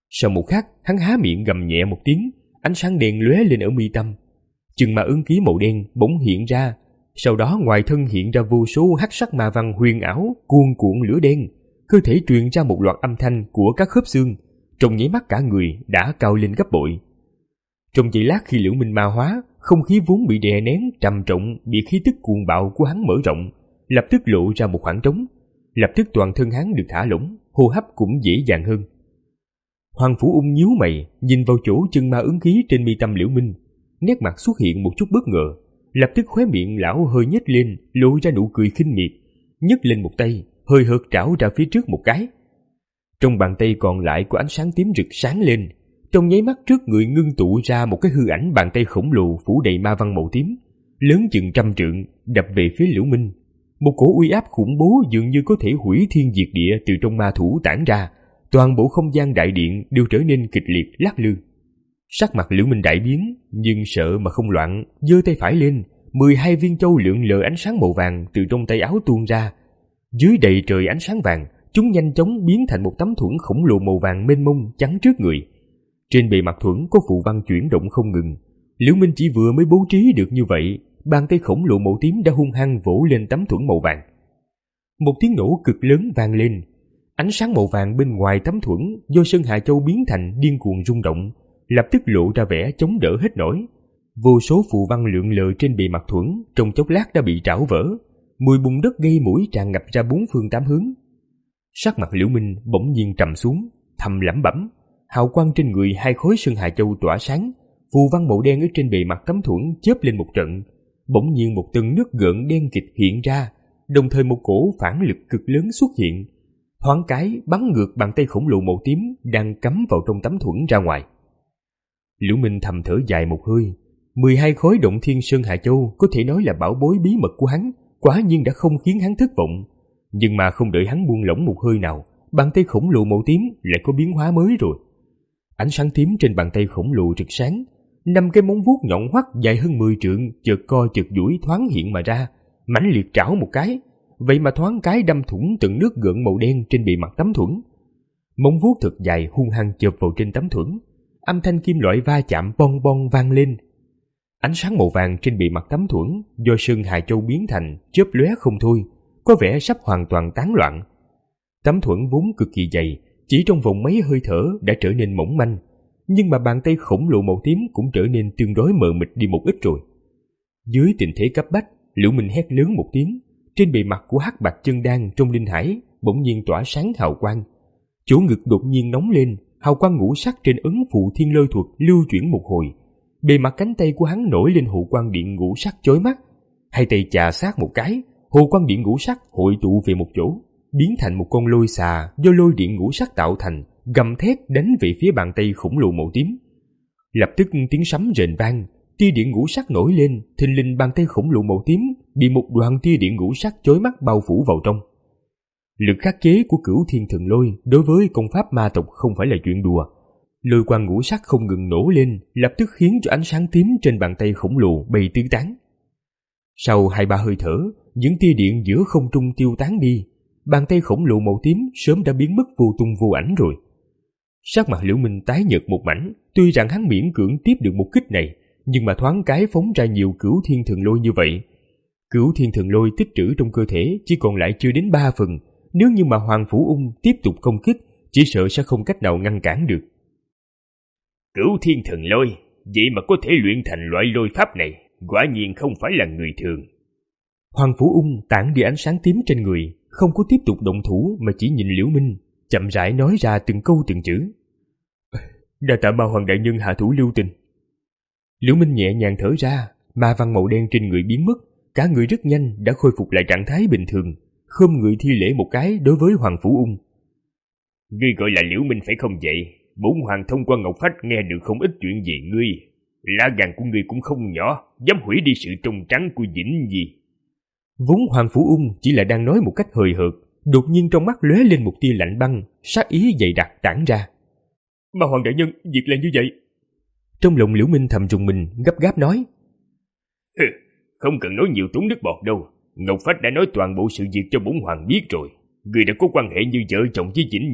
Speaker 2: Sau một khắc, hắn há miệng gầm nhẹ một tiếng, ánh sáng đen lóe lên ở mi tâm. Chừng ma ấn ký màu đen bỗng hiện ra, sau đó ngoài thân hiện ra vô số hắc sắc ma văn huyền ảo cuồn cuộn lửa đen, cơ thể truyền ra một loạt âm thanh của các khớp xương, trong nháy mắt cả người đã cao lên gấp bội. Trong giây lát khi Liễu Minh ma hóa, không khí vốn bị đè nén trầm trọng bị khí tức cuồng bạo của hắn mở rộng, lập tức lộ ra một khoảng trống. Lập tức toàn thân hắn được thả lỏng, hô hấp cũng dễ dàng hơn. Hoàng Phủ Ung nhíu mày, nhìn vào chỗ chân ma ứng khí trên mi tâm Liễu Minh, nét mặt xuất hiện một chút bất ngờ, lập tức khóe miệng lão hơi nhếch lên, lộ ra nụ cười khinh miệt, nhấc lên một tay, hơi hợt trảo ra phía trước một cái. Trong bàn tay còn lại có ánh sáng tím rực sáng lên, trong nháy mắt trước người ngưng tụ ra một cái hư ảnh bàn tay khổng lồ phủ đầy ma văn màu tím, lớn chừng trăm trượng, đập về phía Liễu Minh. Một cỗ uy áp khủng bố dường như có thể hủy thiên diệt địa từ trong ma thủ tản ra, toàn bộ không gian đại điện đều trở nên kịch liệt lắc lư. Sắc mặt Liễu Minh đại biến, nhưng sợ mà không loạn, giơ tay phải lên, mười hai viên châu lượn lờ ánh sáng màu vàng từ trong tay áo tuôn ra. Dưới đầy trời ánh sáng vàng, chúng nhanh chóng biến thành một tấm thuẫn khổng lồ màu vàng mênh mông chắn trước người. Trên bề mặt thuẫn có phù văn chuyển động không ngừng. Liễu Minh chỉ vừa mới bố trí được như vậy, bàn tay khổng lồ màu tím đã hung hăng vỗ lên tấm thuẫn màu vàng. Một tiếng nổ cực lớn vang lên, ánh sáng màu vàng bên ngoài tấm thuẫn do Sơn Hà Châu biến thành điên cuồng rung động, lập tức lộ ra vẻ chống đỡ hết nổi. Vô số phù văn lượn lờ trên bề mặt thuẫn trong chốc lát đã bị trảo vỡ, mùi bùn đất gây mũi tràn ngập ra bốn phương tám hướng. Sắc mặt Liễu Minh bỗng nhiên trầm xuống, thầm lẩm bẩm, hào quang trên người hai khối Sơn Hà Châu tỏa sáng, phù văn màu đen ở trên bề mặt tấm thuẫn chớp lên một trận, bỗng nhiên một tầng nước gợn đen kịt hiện ra, đồng thời một cổ phản lực cực lớn xuất hiện, thoáng cái bắn ngược bàn tay khổng lồ màu tím đang cắm vào trong tấm thuẫn ra ngoài. Liễu Minh thầm thở dài một hơi, mười hai khối Động Thiên Sơn Hà Châu có thể nói là bảo bối bí mật của hắn, quả nhiên đã không khiến hắn thất vọng. Nhưng mà không đợi hắn buông lỏng một hơi nào, bàn tay khổng lồ màu tím lại có biến hóa mới rồi. Ánh sáng tím trên bàn tay khổng lồ rực sáng, năm cái móng vuốt nhọn hoắt dài hơn mười trượng chợt co chợt duỗi thoáng hiện mà ra, mãnh liệt trảo một cái, vậy mà thoáng cái đâm thủng từng nước gợn màu đen trên bề mặt tấm thuẫn. Móng vuốt thật dài hung hăng chộp vào trên tấm thuẫn, âm thanh kim loại va chạm bong bong vang lên. Ánh sáng màu vàng trên bề mặt tấm thuẫn do Sơn Hà Châu biến thành chớp lóe không thôi, có vẻ sắp hoàn toàn tán loạn. Tấm thuẫn vốn cực kỳ dày, chỉ trong vòng mấy hơi thở đã trở nên mỏng manh, nhưng mà bàn tay khổng lồ màu tím cũng trở nên tương đối mờ mịt đi một ít rồi. Dưới tình thế cấp bách, Liễu Minh hét lớn một tiếng, trên bề mặt của hắc bạch chân đan trong linh hải bỗng nhiên tỏa sáng hào quang. Chỗ ngực đột nhiên nóng lên, hào quang ngũ sắc trên ấn phụ thiên lôi thuật lưu chuyển một hồi. Bề mặt cánh tay của hắn nổi lên hồ quang điện ngũ sắc chói mắt, hai tay chà sát một cái, hồ quang điện ngũ sắc hội tụ về một chỗ, biến thành một con lôi xà do lôi điện ngũ sắc tạo thành, gầm thét đánh về phía bàn tay khổng lồ màu tím. Lập tức tiếng sấm rền vang, tia điện ngũ sắc nổi lên, thình lình bàn tay khổng lồ màu tím bị một đoàn tia điện ngũ sắc chói mắt bao phủ vào trong. Lực khắc chế của Cửu Thiên Thần Lôi đối với công pháp ma tộc không phải là chuyện đùa. Lôi quang ngũ sắc không ngừng nổ lên, lập tức khiến cho ánh sáng tím trên bàn tay khổng lồ bay tứ tán. Sau hai ba hơi thở, những tia điện giữa không trung tiêu tán đi, bàn tay khổng lồ màu tím sớm đã biến mất vô tung vô ảnh rồi. Sắc mặt Liễu Minh tái nhợt một mảnh, tuy rằng hắn miễn cưỡng tiếp được một kích này, nhưng mà thoáng cái phóng ra nhiều Cửu Thiên Thần Lôi như vậy. Cửu Thiên Thần Lôi tích trữ trong cơ thể chỉ còn lại chưa đến ba phần, nếu như mà Hoàng Phủ Ung tiếp tục công kích, chỉ sợ sẽ không cách nào ngăn cản được.
Speaker 3: Cửu Thiên Thần Lôi, vậy mà có thể luyện thành loại lôi pháp này, quả nhiên không phải là người thường.
Speaker 2: Hoàng Phủ Ung tản đi ánh sáng tím trên người, không có tiếp tục động thủ mà chỉ nhìn Liễu Minh, chậm rãi nói ra từng câu từng chữ. Đa tạ Ma Hoàng đại nhân hạ thủ lưu tình. Liễu Minh nhẹ nhàng thở ra, ma văn màu đen trên người biến mất, cả người rất nhanh đã khôi phục lại trạng thái bình thường, khom người thi lễ một cái đối với Hoàng Phủ Ung.
Speaker 3: Ngươi gọi là Liễu Minh phải không vậy? Bổn hoàng thông qua Ngọc Phách nghe được không ít chuyện về ngươi. Lá gan của ngươi cũng không nhỏ, dám hủy đi sự trong trắng của Vĩnh Nhi.
Speaker 2: Vốn Hoàng Phủ Ung chỉ là đang nói một cách hời hợt, đột nhiên trong mắt lóe lên một tia lạnh băng, sát ý dày đặc tản ra.
Speaker 3: Ma Hoàng đại nhân, việc là như vậy.
Speaker 2: Trong lòng Liễu Minh thầm rùng mình, gấp gáp nói.
Speaker 3: Hừ, không cần nói nhiều tốn nước bọt đâu. Ngọc Phách đã nói toàn bộ sự việc cho bổn hoàng biết rồi. Ngươi đã có quan hệ như vợ chồng với Vĩnh Nhi,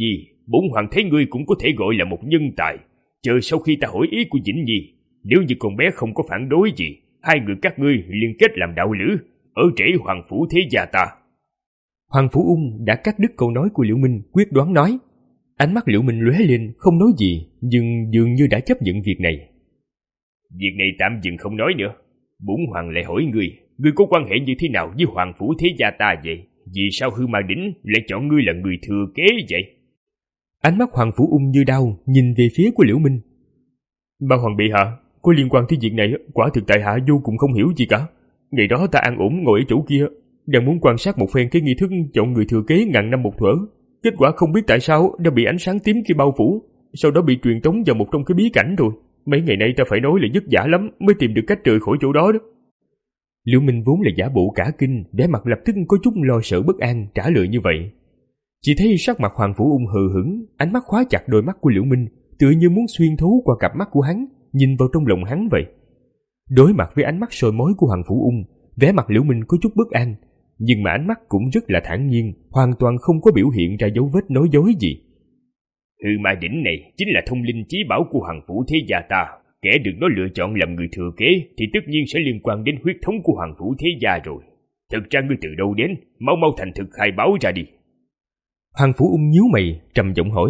Speaker 3: bổn hoàng thấy ngươi cũng có thể gọi là một nhân tài. Chờ sau khi ta hỏi ý của Vĩnh Nhi, nếu như con bé không có phản đối gì, hai người các ngươi liên kết làm đạo lữ, ở trễ hoàng phủ thế gia ta.
Speaker 2: Hoàng Phủ Ung đã cắt đứt câu nói của Liễu Minh, quyết đoán nói. Ánh mắt Liễu Minh lóe lên, không nói gì, nhưng dường như đã chấp nhận việc này.
Speaker 3: Việc này tạm dừng không nói nữa. Bổn hoàng lại hỏi ngươi, ngươi có quan hệ như thế nào với hoàng phủ thế gia ta vậy? Vì sao Hư Ma Đỉnh lại chọn ngươi là người thừa kế vậy?
Speaker 2: Ánh mắt Hoàng Phủ Ung như đau, nhìn về phía của Liễu Minh.
Speaker 3: Ba hoàng bị hạ, có liên quan tới việc này, quả thực tại hạ vô cùng không hiểu gì cả. Ngày đó ta an ổn ngồi ở chỗ kia, đang muốn quan sát một phen cái nghi thức chọn người thừa kế ngàn năm một thuở. Kết quả không biết tại sao đã bị ánh sáng tím kia bao phủ, sau đó bị truyền tống vào một trong cái bí cảnh rồi. Mấy ngày nay ta phải nói là vất vả lắm mới tìm được cách rời khỏi chỗ đó đó. Liễu Minh vốn là giả bộ cả kinh, vẻ mặt lập tức có chút lo sợ bất an trả lời như vậy. Chỉ thấy sắc mặt Hoàng Phủ Ung hờ hững, ánh mắt khóa chặt đôi mắt của Liễu Minh, tựa như muốn xuyên thấu qua cặp mắt của hắn, nhìn vào trong lòng hắn vậy. Đối mặt với ánh mắt soi mói của Hoàng Phủ Ung, vẻ mặt Liễu Minh có chút bất an, nhưng mà ánh mắt cũng rất là thản nhiên, hoàn toàn không có biểu hiện ra dấu vết nói dối gì. Hư Ma Đỉnh này chính là thông linh chí bảo của hoàng phủ thế gia ta. Kẻ được nó lựa chọn làm người thừa kế thì tất nhiên sẽ liên quan đến huyết thống của hoàng phủ thế gia rồi. Thực ra ngươi từ đâu đến, mau mau thành thực khai báo ra đi.
Speaker 2: Hoàng Phủ Ung nhíu mày, trầm giọng hỏi.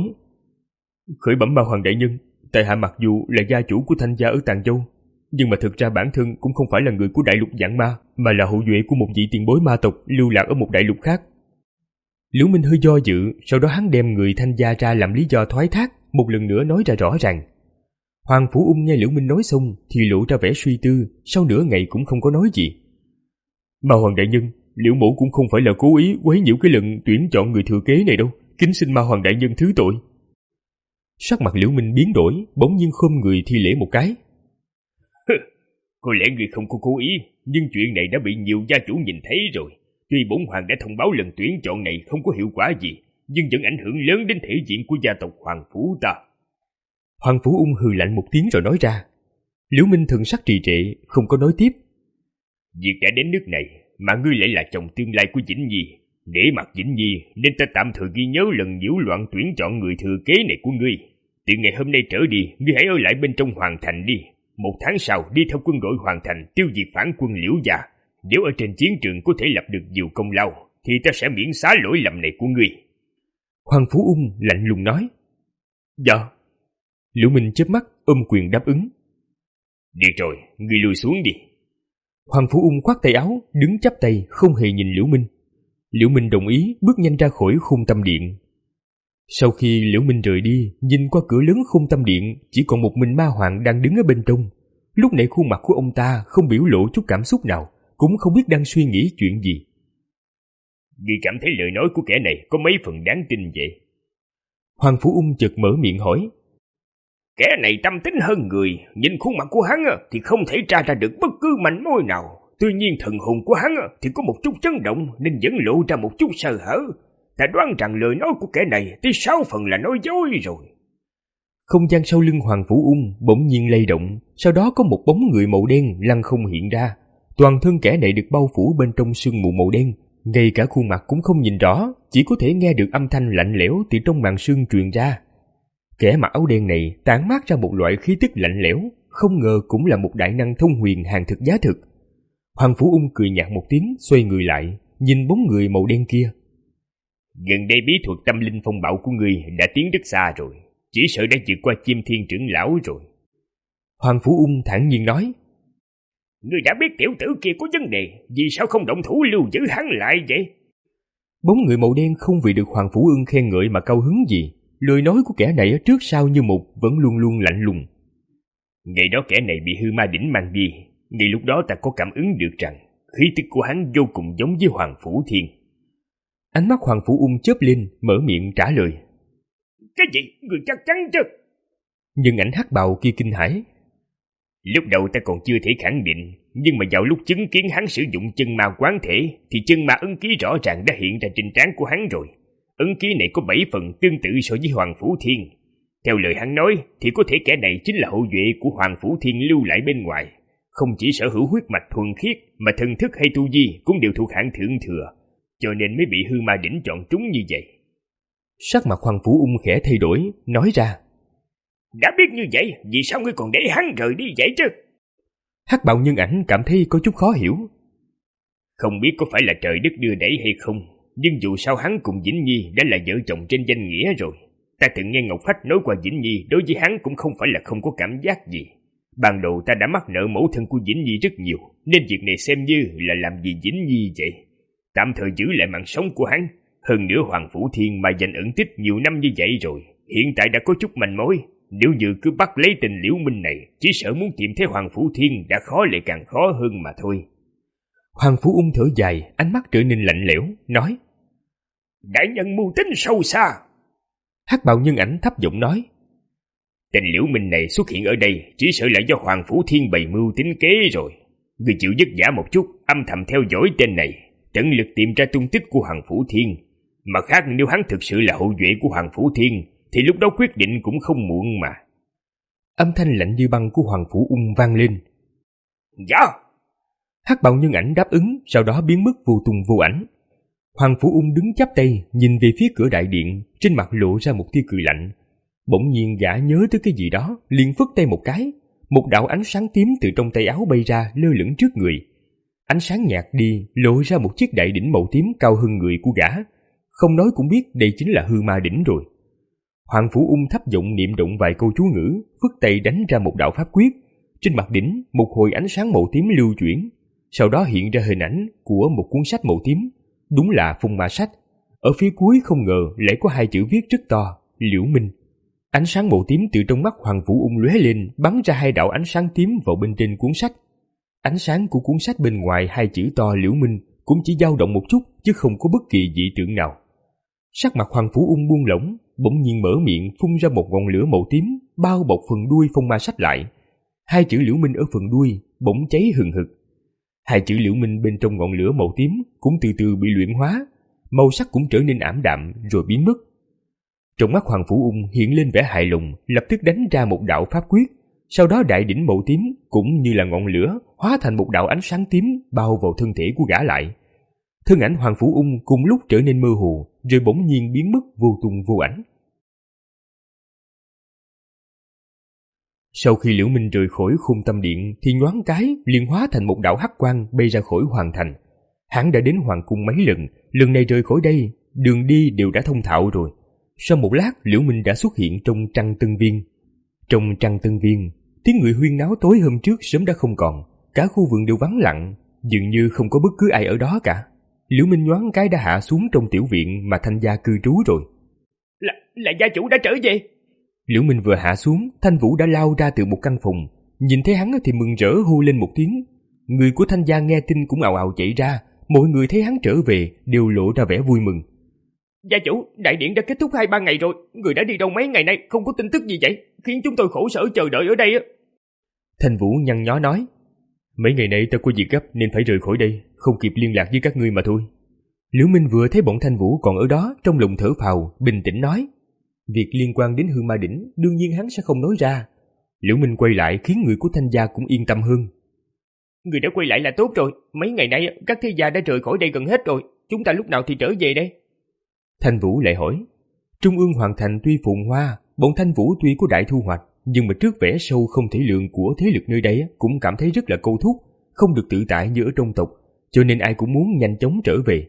Speaker 3: Khởi bẩm Ma hoàng đại nhân, tại hạ mặc dù là gia chủ của Thanh gia ở Tàng Châu, nhưng mà thực ra bản thân cũng không phải là người của đại lục Vạn Ma, mà là hậu duệ của một vị tiền bối ma tộc lưu lạc ở một đại lục khác.
Speaker 2: Liễu Minh hơi do dự, sau đó hắn đem người Thanh gia ra làm lý do thoái thác, một lần nữa nói ra rõ ràng. Hoàng Phủ Ung nghe Liễu Minh nói xong thì lộ ra vẻ suy tư, sau nửa ngày cũng không có nói gì.
Speaker 3: Ma hoàng đại nhân, Liễu mẫu cũng không phải là cố ý quấy nhiễu cái lần tuyển chọn người thừa kế này đâu, kính xin Ma hoàng đại nhân thứ tội.
Speaker 2: Sắc mặt Liễu Minh biến đổi, bỗng nhiên khom người thi lễ một cái.
Speaker 3: Có lẽ người không có cố ý, nhưng chuyện này đã bị nhiều gia chủ nhìn thấy rồi. Tuy bổn hoàng đã thông báo lần tuyển chọn này không có hiệu quả gì, nhưng vẫn ảnh hưởng lớn đến thể diện của gia tộc Hoàng Phủ ta.
Speaker 2: Hoàng Phủ Ung hừ lạnh một tiếng rồi nói ra. Liễu Minh thần sắc trì trệ, không có nói tiếp.
Speaker 3: Việc đã đến nước này, mà ngươi lại là chồng tương lai của Vĩnh Nhi. Để mặt Vĩnh Nhi, nên ta tạm thời ghi nhớ lần nhiễu loạn tuyển chọn người thừa kế này của ngươi. Từ ngày hôm nay trở đi, ngươi hãy ở lại bên trong Hoàng Thành đi. Một tháng sau đi theo quân đội Hoàng Thành tiêu diệt phản quân Liễu gia. Nếu ở trên chiến trường có thể lập được nhiều công lao, thì ta sẽ miễn xá lỗi lầm này của ngươi.
Speaker 2: Hoàng Phủ Ung lạnh lùng nói.
Speaker 3: Dạ.
Speaker 2: Liễu Minh chớp mắt ôm quyền đáp ứng.
Speaker 3: Được rồi, ngươi lui xuống đi.
Speaker 2: Hoàng Phủ Ung khoát tay áo, đứng chắp tay không hề nhìn Liễu Minh. Liễu Minh đồng ý, bước nhanh ra khỏi Khôn Tâm Điện. Sau khi Liễu Minh rời đi, nhìn qua cửa lớn Khôn Tâm Điện, chỉ còn một mình Ma Hoàng đang đứng ở bên trong. Lúc nãy khuôn mặt của ông ta không biểu lộ chút cảm xúc nào, cũng không biết đang suy nghĩ chuyện gì.
Speaker 3: Ngươi cảm thấy lời nói của kẻ này có mấy phần đáng tin vậy?
Speaker 2: Hoàng Phủ Ung chợt mở miệng hỏi.
Speaker 3: Kẻ này tâm tính hơn người, nhìn khuôn mặt của hắn thì không thể tra ra được bất cứ manh mối nào. Tuy nhiên thần hồn của hắn thì có một chút chấn động nên vẫn lộ ra một chút sơ hở. Ta đoán rằng lời nói của kẻ này tới sáu phần là nói dối rồi.
Speaker 2: Không gian sau lưng Hoàng Phủ Ung bỗng nhiên lay động, sau đó có một bóng người màu đen lăng không hiện ra. Toàn thân kẻ này được bao phủ bên trong sương mù màu đen, ngay cả khuôn mặt cũng không nhìn rõ, chỉ có thể nghe được âm thanh lạnh lẽo từ trong màn sương truyền ra. Kẻ mặc áo đen này tản mát ra một loại khí tức lạnh lẽo, không ngờ cũng là một đại năng thông huyền hàng thực giá thực. Hoàng Phủ Ung cười nhạt một tiếng, xoay người lại, nhìn bóng người màu đen kia.
Speaker 3: Gần đây bí thuật tâm linh phong bạo của ngươi đã tiến rất xa rồi, chỉ sợ đã vượt qua Chiêm Thiên trưởng lão rồi.
Speaker 2: Hoàng Phủ Ung thản nhiên nói.
Speaker 3: Ngươi đã biết tiểu tử kia có vấn đề, vì sao không động thủ lưu giữ hắn lại vậy?
Speaker 2: Bóng người màu đen không vì được Hoàng Phủ Ung khen ngợi mà cao hứng gì. Lời nói của kẻ này trước sau như một vẫn luôn luôn lạnh lùng.
Speaker 3: Ngày đó kẻ này bị Hư Ma Đỉnh mang đi, ngay lúc đó ta có cảm ứng được rằng khí tức của hắn vô cùng giống với Hoàng Phủ Thiên.
Speaker 2: Ánh mắt Hoàng Phủ Ung chớp lên, mở miệng trả lời.
Speaker 3: Cái gì? Người chắc chắn chứ?
Speaker 2: Nhưng ảnh hắc bào kia kinh hãi.
Speaker 3: Lúc đầu ta còn chưa thể khẳng định, nhưng mà vào lúc chứng kiến hắn sử dụng chân ma quán thể, thì chân ma ấn ký rõ ràng đã hiện ra trên trán của hắn rồi. Ấn ký này có bảy phần tương tự so với Hoàng Phủ Thiên. Theo lời hắn nói, thì có thể kẻ này chính là hậu duệ của Hoàng Phủ Thiên lưu lại bên ngoài. Không chỉ sở hữu huyết mạch thuần khiết, mà thần thức hay tu vi cũng đều thuộc hạng thượng thừa, cho nên mới bị Hư Ma Đỉnh chọn trúng như vậy.
Speaker 2: Sắc mặt Hoàng Phủ Ung khẽ thay đổi, nói ra:
Speaker 3: Đã biết như vậy, vì sao ngươi còn để hắn rời đi vậy chứ?
Speaker 2: Hắc Bào Nhân Ảnh cảm thấy có chút khó hiểu.
Speaker 3: Không biết có phải là trời đất đưa đẩy hay không, nhưng dù sao hắn cùng Vĩnh Nhi đã là vợ chồng trên danh nghĩa rồi. Ta từng nghe Ngọc Phách nói qua Vĩnh Nhi đối với hắn cũng không phải là không có cảm giác gì. Ban đầu ta đã mắc nợ mẫu thân của Vĩnh Nhi rất nhiều, nên việc này xem như là làm vì Vĩnh Nhi vậy. Tạm thời giữ lại mạng sống của hắn. Hơn nữa Hoàng Phủ Thiên mà dành ẩn tích nhiều năm như vậy rồi, hiện tại đã có chút manh mối. Nếu như cứ bắt lấy tình Liễu Minh này, chỉ sợ muốn tìm thấy Hoàng Phủ Thiên đã khó lại càng khó hơn mà thôi.
Speaker 2: Hoàng Phủ Ung thở dài, ánh mắt trở nên lạnh lẽo, nói:
Speaker 3: Đại nhân mưu tính sâu xa.
Speaker 2: Hắc Bào Nhân Ảnh thấp giọng nói:
Speaker 3: Tình Liễu Minh này xuất hiện ở đây chỉ sợ là do Hoàng Phủ Thiên bày mưu tính kế rồi. Người chịu vất vả một chút, âm thầm theo dõi tên này, tận lực tìm ra tung tích của Hoàng Phủ Thiên. Mà khác, nếu hắn thực sự là hậu duệ của Hoàng Phủ Thiên thì lúc đó quyết định cũng không muộn mà.
Speaker 2: Âm thanh lạnh như băng của Hoàng Phủ Ung vang lên.
Speaker 3: Dạ.
Speaker 2: Hắc Bào Nhân Ảnh đáp ứng, sau đó biến mất vô tung vô ảnh. Hoàng Phủ Ung đứng chắp tay nhìn về phía cửa đại điện, trên mặt lộ ra một tia cười lạnh. Bỗng nhiên gã nhớ tới cái gì đó, liền phất tay một cái, một đạo ánh sáng tím từ trong tay áo bay ra lơ lửng trước người. Ánh sáng nhạt đi, lộ ra một chiếc đại đỉnh màu tím cao hơn người của gã. Không nói cũng biết đây chính là hư ma đỉnh rồi. Hoàng Phủ Ung thấp giọng niệm động vài câu chú ngữ, phất tay đánh ra một đạo pháp quyết. Trên mặt đỉnh, một hồi ánh sáng màu tím lưu chuyển, sau đó hiện ra hình ảnh của một cuốn sách màu tím. Đúng là Phong Ma Sách. Ở phía cuối không ngờ lại có hai chữ viết rất to: Liễu Minh. Ánh sáng màu tím từ trong mắt Hoàng Phủ Ung lóe lên, bắn ra hai đạo ánh sáng tím vào bên trên cuốn sách. Ánh sáng của cuốn sách bên ngoài hai chữ to Liễu Minh cũng chỉ dao động một chút, chứ không có bất kỳ dị tượng nào. Sắc mặt Hoàng Phủ Ung buông lỏng, bỗng nhiên mở miệng phun ra một ngọn lửa màu tím, bao bọc phần đuôi Phong Ma Sách lại. Hai chữ Liễu Minh ở phần đuôi bỗng cháy hừng hực. Hai chữ Liễu Minh bên trong ngọn lửa màu tím cũng từ từ bị luyện hóa, màu sắc cũng trở nên ảm đạm rồi biến mất. Trong mắt Hoàng Phủ Ung hiện lên vẻ hài lòng, lập tức đánh ra một đạo pháp quyết. Sau đó đại đỉnh màu tím cũng như là ngọn lửa hóa thành một đạo ánh sáng tím bao vào thân thể của gã lại. Thân ảnh Hoàng Phủ Ung cùng lúc trở nên mơ hồ, rồi bỗng nhiên biến mất vô tung vô ảnh. Sau khi Liễu Minh rời khỏi Khôn Tâm Điện thì nhoáng cái liền hóa thành một đạo hắc quang bay ra khỏi hoàng thành. Hắn đã đến hoàng cung mấy lần, lần này rời khỏi đây, đường đi đều đã thông thạo rồi. Sau một lát, Liễu Minh đã xuất hiện trong Trăng Tân Viên. Trong Trăng Tân Viên, tiếng người huyên náo tối hôm trước sớm đã không còn, cả khu vườn đều vắng lặng, dường như không có bất cứ ai ở đó cả. Liễu Minh nhoáng cái đã hạ xuống trong tiểu viện mà Thanh gia cư trú rồi.
Speaker 3: Là, là gia chủ đã trở về.
Speaker 2: Liễu Minh vừa hạ xuống, Thanh Vũ đã lao ra từ một căn phòng, nhìn thấy hắn thì mừng rỡ hô lên một tiếng. Người của Thanh gia nghe tin cũng ào ào chạy ra, mọi người thấy hắn trở về đều lộ ra vẻ vui mừng.
Speaker 3: Gia chủ, đại điện đã kết thúc hai ba ngày rồi, người đã đi đâu mấy ngày nay không có tin tức gì vậy, khiến chúng tôi khổ sở chờ đợi ở đây á.
Speaker 2: Thanh Vũ nhăn nhó nói: Mấy ngày nay ta có việc gấp nên phải rời khỏi đây, không kịp liên lạc với các ngươi mà thôi. Liễu Minh vừa thấy bọn Thanh Vũ còn ở đó, trong lòng thở phào, bình tĩnh nói: Việc liên quan đến Hư Ma Đỉnh đương nhiên hắn sẽ không nói ra. Liễu Minh quay lại khiến người của Thanh gia cũng yên tâm hơn.
Speaker 3: Người đã quay lại là tốt rồi, mấy ngày nay các thế gia đã rời khỏi đây gần hết rồi, chúng ta lúc nào thì trở về đây?
Speaker 2: Thanh Vũ lại hỏi: Trung ương hoàng thành tuy phồn hoa, bọn Thanh Vũ tuy có đại thu hoạch, nhưng mà trước vẻ sâu không thể lượng của thế lực nơi đây cũng cảm thấy rất là câu thúc, không được tự tại như ở trong tộc, cho nên ai cũng muốn nhanh chóng trở về.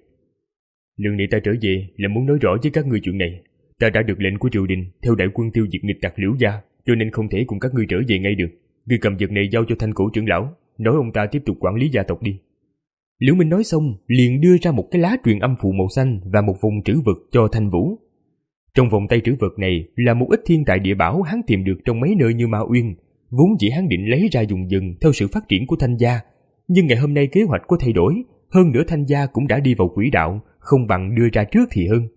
Speaker 2: Lần này ta trở về là muốn nói rõ với các ngươi chuyện này. Ta đã được lệnh của triều đình theo đại quân tiêu diệt nghịch tặc Liễu gia, cho nên không thể cùng các ngươi trở về ngay được. Ngươi cầm vật này giao cho Thanh Cổ trưởng lão, nói ông ta tiếp tục quản lý gia tộc đi. Liễu Minh nói xong liền đưa ra một cái lá truyền âm phù màu xanh và một vòng trữ vật cho Thanh Vũ. Trong vòng tay trữ vật này là một ít thiên tài địa bảo hắn tìm được trong mấy nơi như Ma Uyên, vốn dĩ hắn định lấy ra dùng dần theo sự phát triển của Thanh gia, nhưng ngày hôm nay kế hoạch có thay đổi, hơn nữa Thanh gia cũng đã đi vào quỹ đạo, không bằng đưa ra trước thì hơn.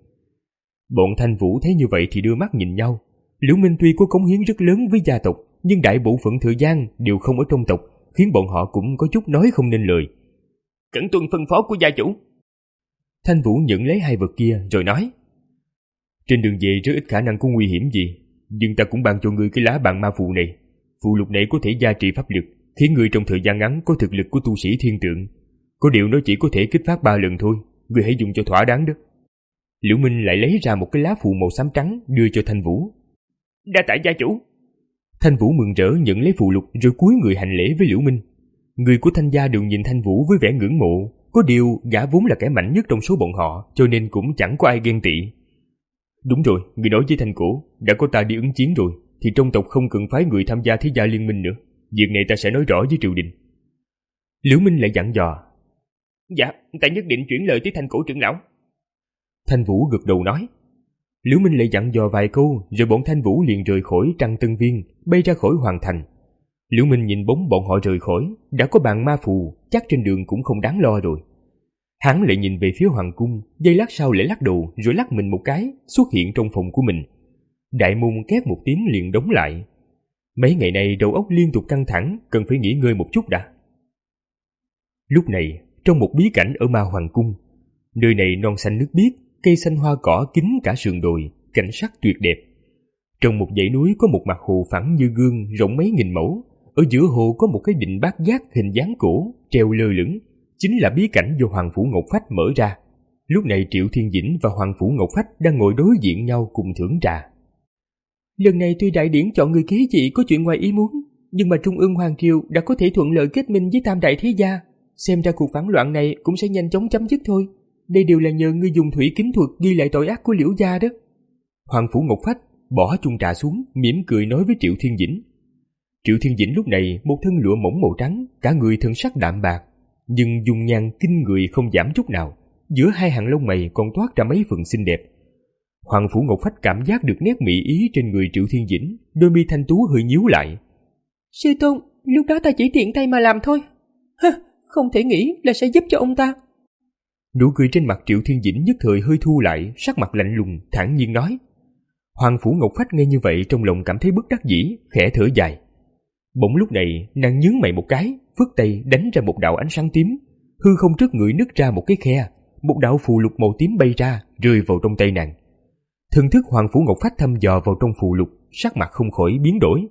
Speaker 2: Bọn Thanh Vũ thấy như vậy thì đưa mắt nhìn nhau. Liễu Minh tuy có cống hiến rất lớn với gia tộc, nhưng đại bộ phận thời gian đều không ở trong tộc, khiến bọn họ cũng có chút nói không nên lời.
Speaker 3: Cẩn tuân phân phó của gia chủ.
Speaker 2: Thanh Vũ nhận lấy hai vật kia rồi nói: Trên đường về rất ít khả năng có nguy hiểm gì, nhưng ta cũng ban cho ngươi cái lá bàn ma phù này. Phù lục này có thể gia trì pháp lực, khiến ngươi trong thời gian ngắn có thực lực của tu sĩ thiên tượng. Có điều nó chỉ có thể kích phát ba lần thôi, ngươi hãy dùng cho thỏa đáng đó. Liễu Minh lại lấy ra một cái lá phù màu xám trắng đưa cho Thanh Vũ.
Speaker 1: Đa tạ gia chủ.
Speaker 2: Thanh Vũ mừng rỡ nhận lấy phù lục rồi cúi người hành lễ với Liễu Minh. Người của Thanh gia đều nhìn Thanh Vũ với vẻ ngưỡng mộ, có điều gã vốn là kẻ mạnh nhất trong số bọn họ, cho nên cũng chẳng có ai ghen tị. Đúng rồi, người nói với Thanh Cổ, đã có ta đi ứng chiến rồi, thì trong tộc không cần phái người tham gia thế gia liên minh nữa. Việc này ta sẽ nói rõ với triều đình. Liễu Minh lại dặn dò.
Speaker 1: Dạ, ta nhất định chuyển lời tới Thanh Cổ trưởng lão.
Speaker 2: Thanh Vũ gật đầu nói. Liễu Minh lại dặn dò vài câu, rồi bọn Thanh Vũ liền rời khỏi Trăng Tân Viên, bay ra khỏi hoàng thành. Liễu Minh nhìn bóng bọn họ rời khỏi, đã có bàn ma phù, chắc trên đường cũng không đáng lo rồi. Hắn lại nhìn về phía hoàng cung, giây lát sau lại lắc đầu, rồi lắc mình một cái, xuất hiện trong phòng của mình. Đại môn két một tiếng liền đóng lại. Mấy ngày nay đầu óc liên tục căng thẳng, cần phải nghỉ ngơi một chút đã. Lúc này, trong một bí cảnh ở Ma Hoàng cung, nơi này non xanh nước biếc, cây xanh hoa cỏ kín cả sườn đồi, cảnh sắc tuyệt đẹp. Trong một dãy núi có một mặt hồ phẳng như gương rộng mấy nghìn mẫu, ở giữa hồ có một cái định bát giác hình dáng cổ treo lơ lửng, chính là bí cảnh do Hoàng Phủ Ngọc Phách mở ra. Lúc này Triệu Thiên Dĩnh và Hoàng Phủ Ngọc Phách đang ngồi đối diện nhau cùng thưởng trà. Lần này tuy đại điển chọn người kế vị có chuyện ngoài ý muốn, nhưng mà Trung ương Hoàng Triều đã có thể thuận lợi kết minh với tam đại thế gia, xem ra cuộc phản loạn này cũng sẽ nhanh chóng chấm dứt thôi. Đây đều là nhờ ngươi dùng thủy kính thuật ghi lại tội ác của Liễu gia đó. Hoàng Phủ Ngọc Phách bỏ chung trà xuống, mỉm cười nói với Triệu Thiên Dĩnh. Triệu Thiên Dĩnh lúc này một thân lụa mỏng màu trắng, cả người thân sắc đạm bạc, nhưng dung nhan kinh người không giảm chút nào, giữa hai hàng lông mày còn toát ra mấy phần xinh đẹp. Hoàng Phủ Ngọc Phách cảm giác được nét mỹ ý trên người Triệu Thiên Dĩnh, đôi mi thanh tú hơi nhíu lại. Sư tôn, lúc đó ta chỉ tiện tay mà làm thôi. Hơ, không thể nghĩ là sẽ giúp cho ông ta. Nụ cười trên mặt Triệu Thiên Dĩnh nhất thời hơi thu lại, sắc mặt lạnh lùng, thản nhiên nói. Hoàng Phủ Ngọc Phách nghe như vậy trong lòng cảm thấy bất đắc dĩ, khẽ thở dài. Bỗng lúc này nàng nhướng mày một cái, phất tay đánh ra một đạo ánh sáng tím, hư không trước người nứt ra một cái khe, một đạo phù lục màu tím bay ra, rơi vào trong tay nàng. Thần thức Hoàng Phủ Ngọc Phách thăm dò vào trong phù lục, sắc mặt không khỏi biến đổi.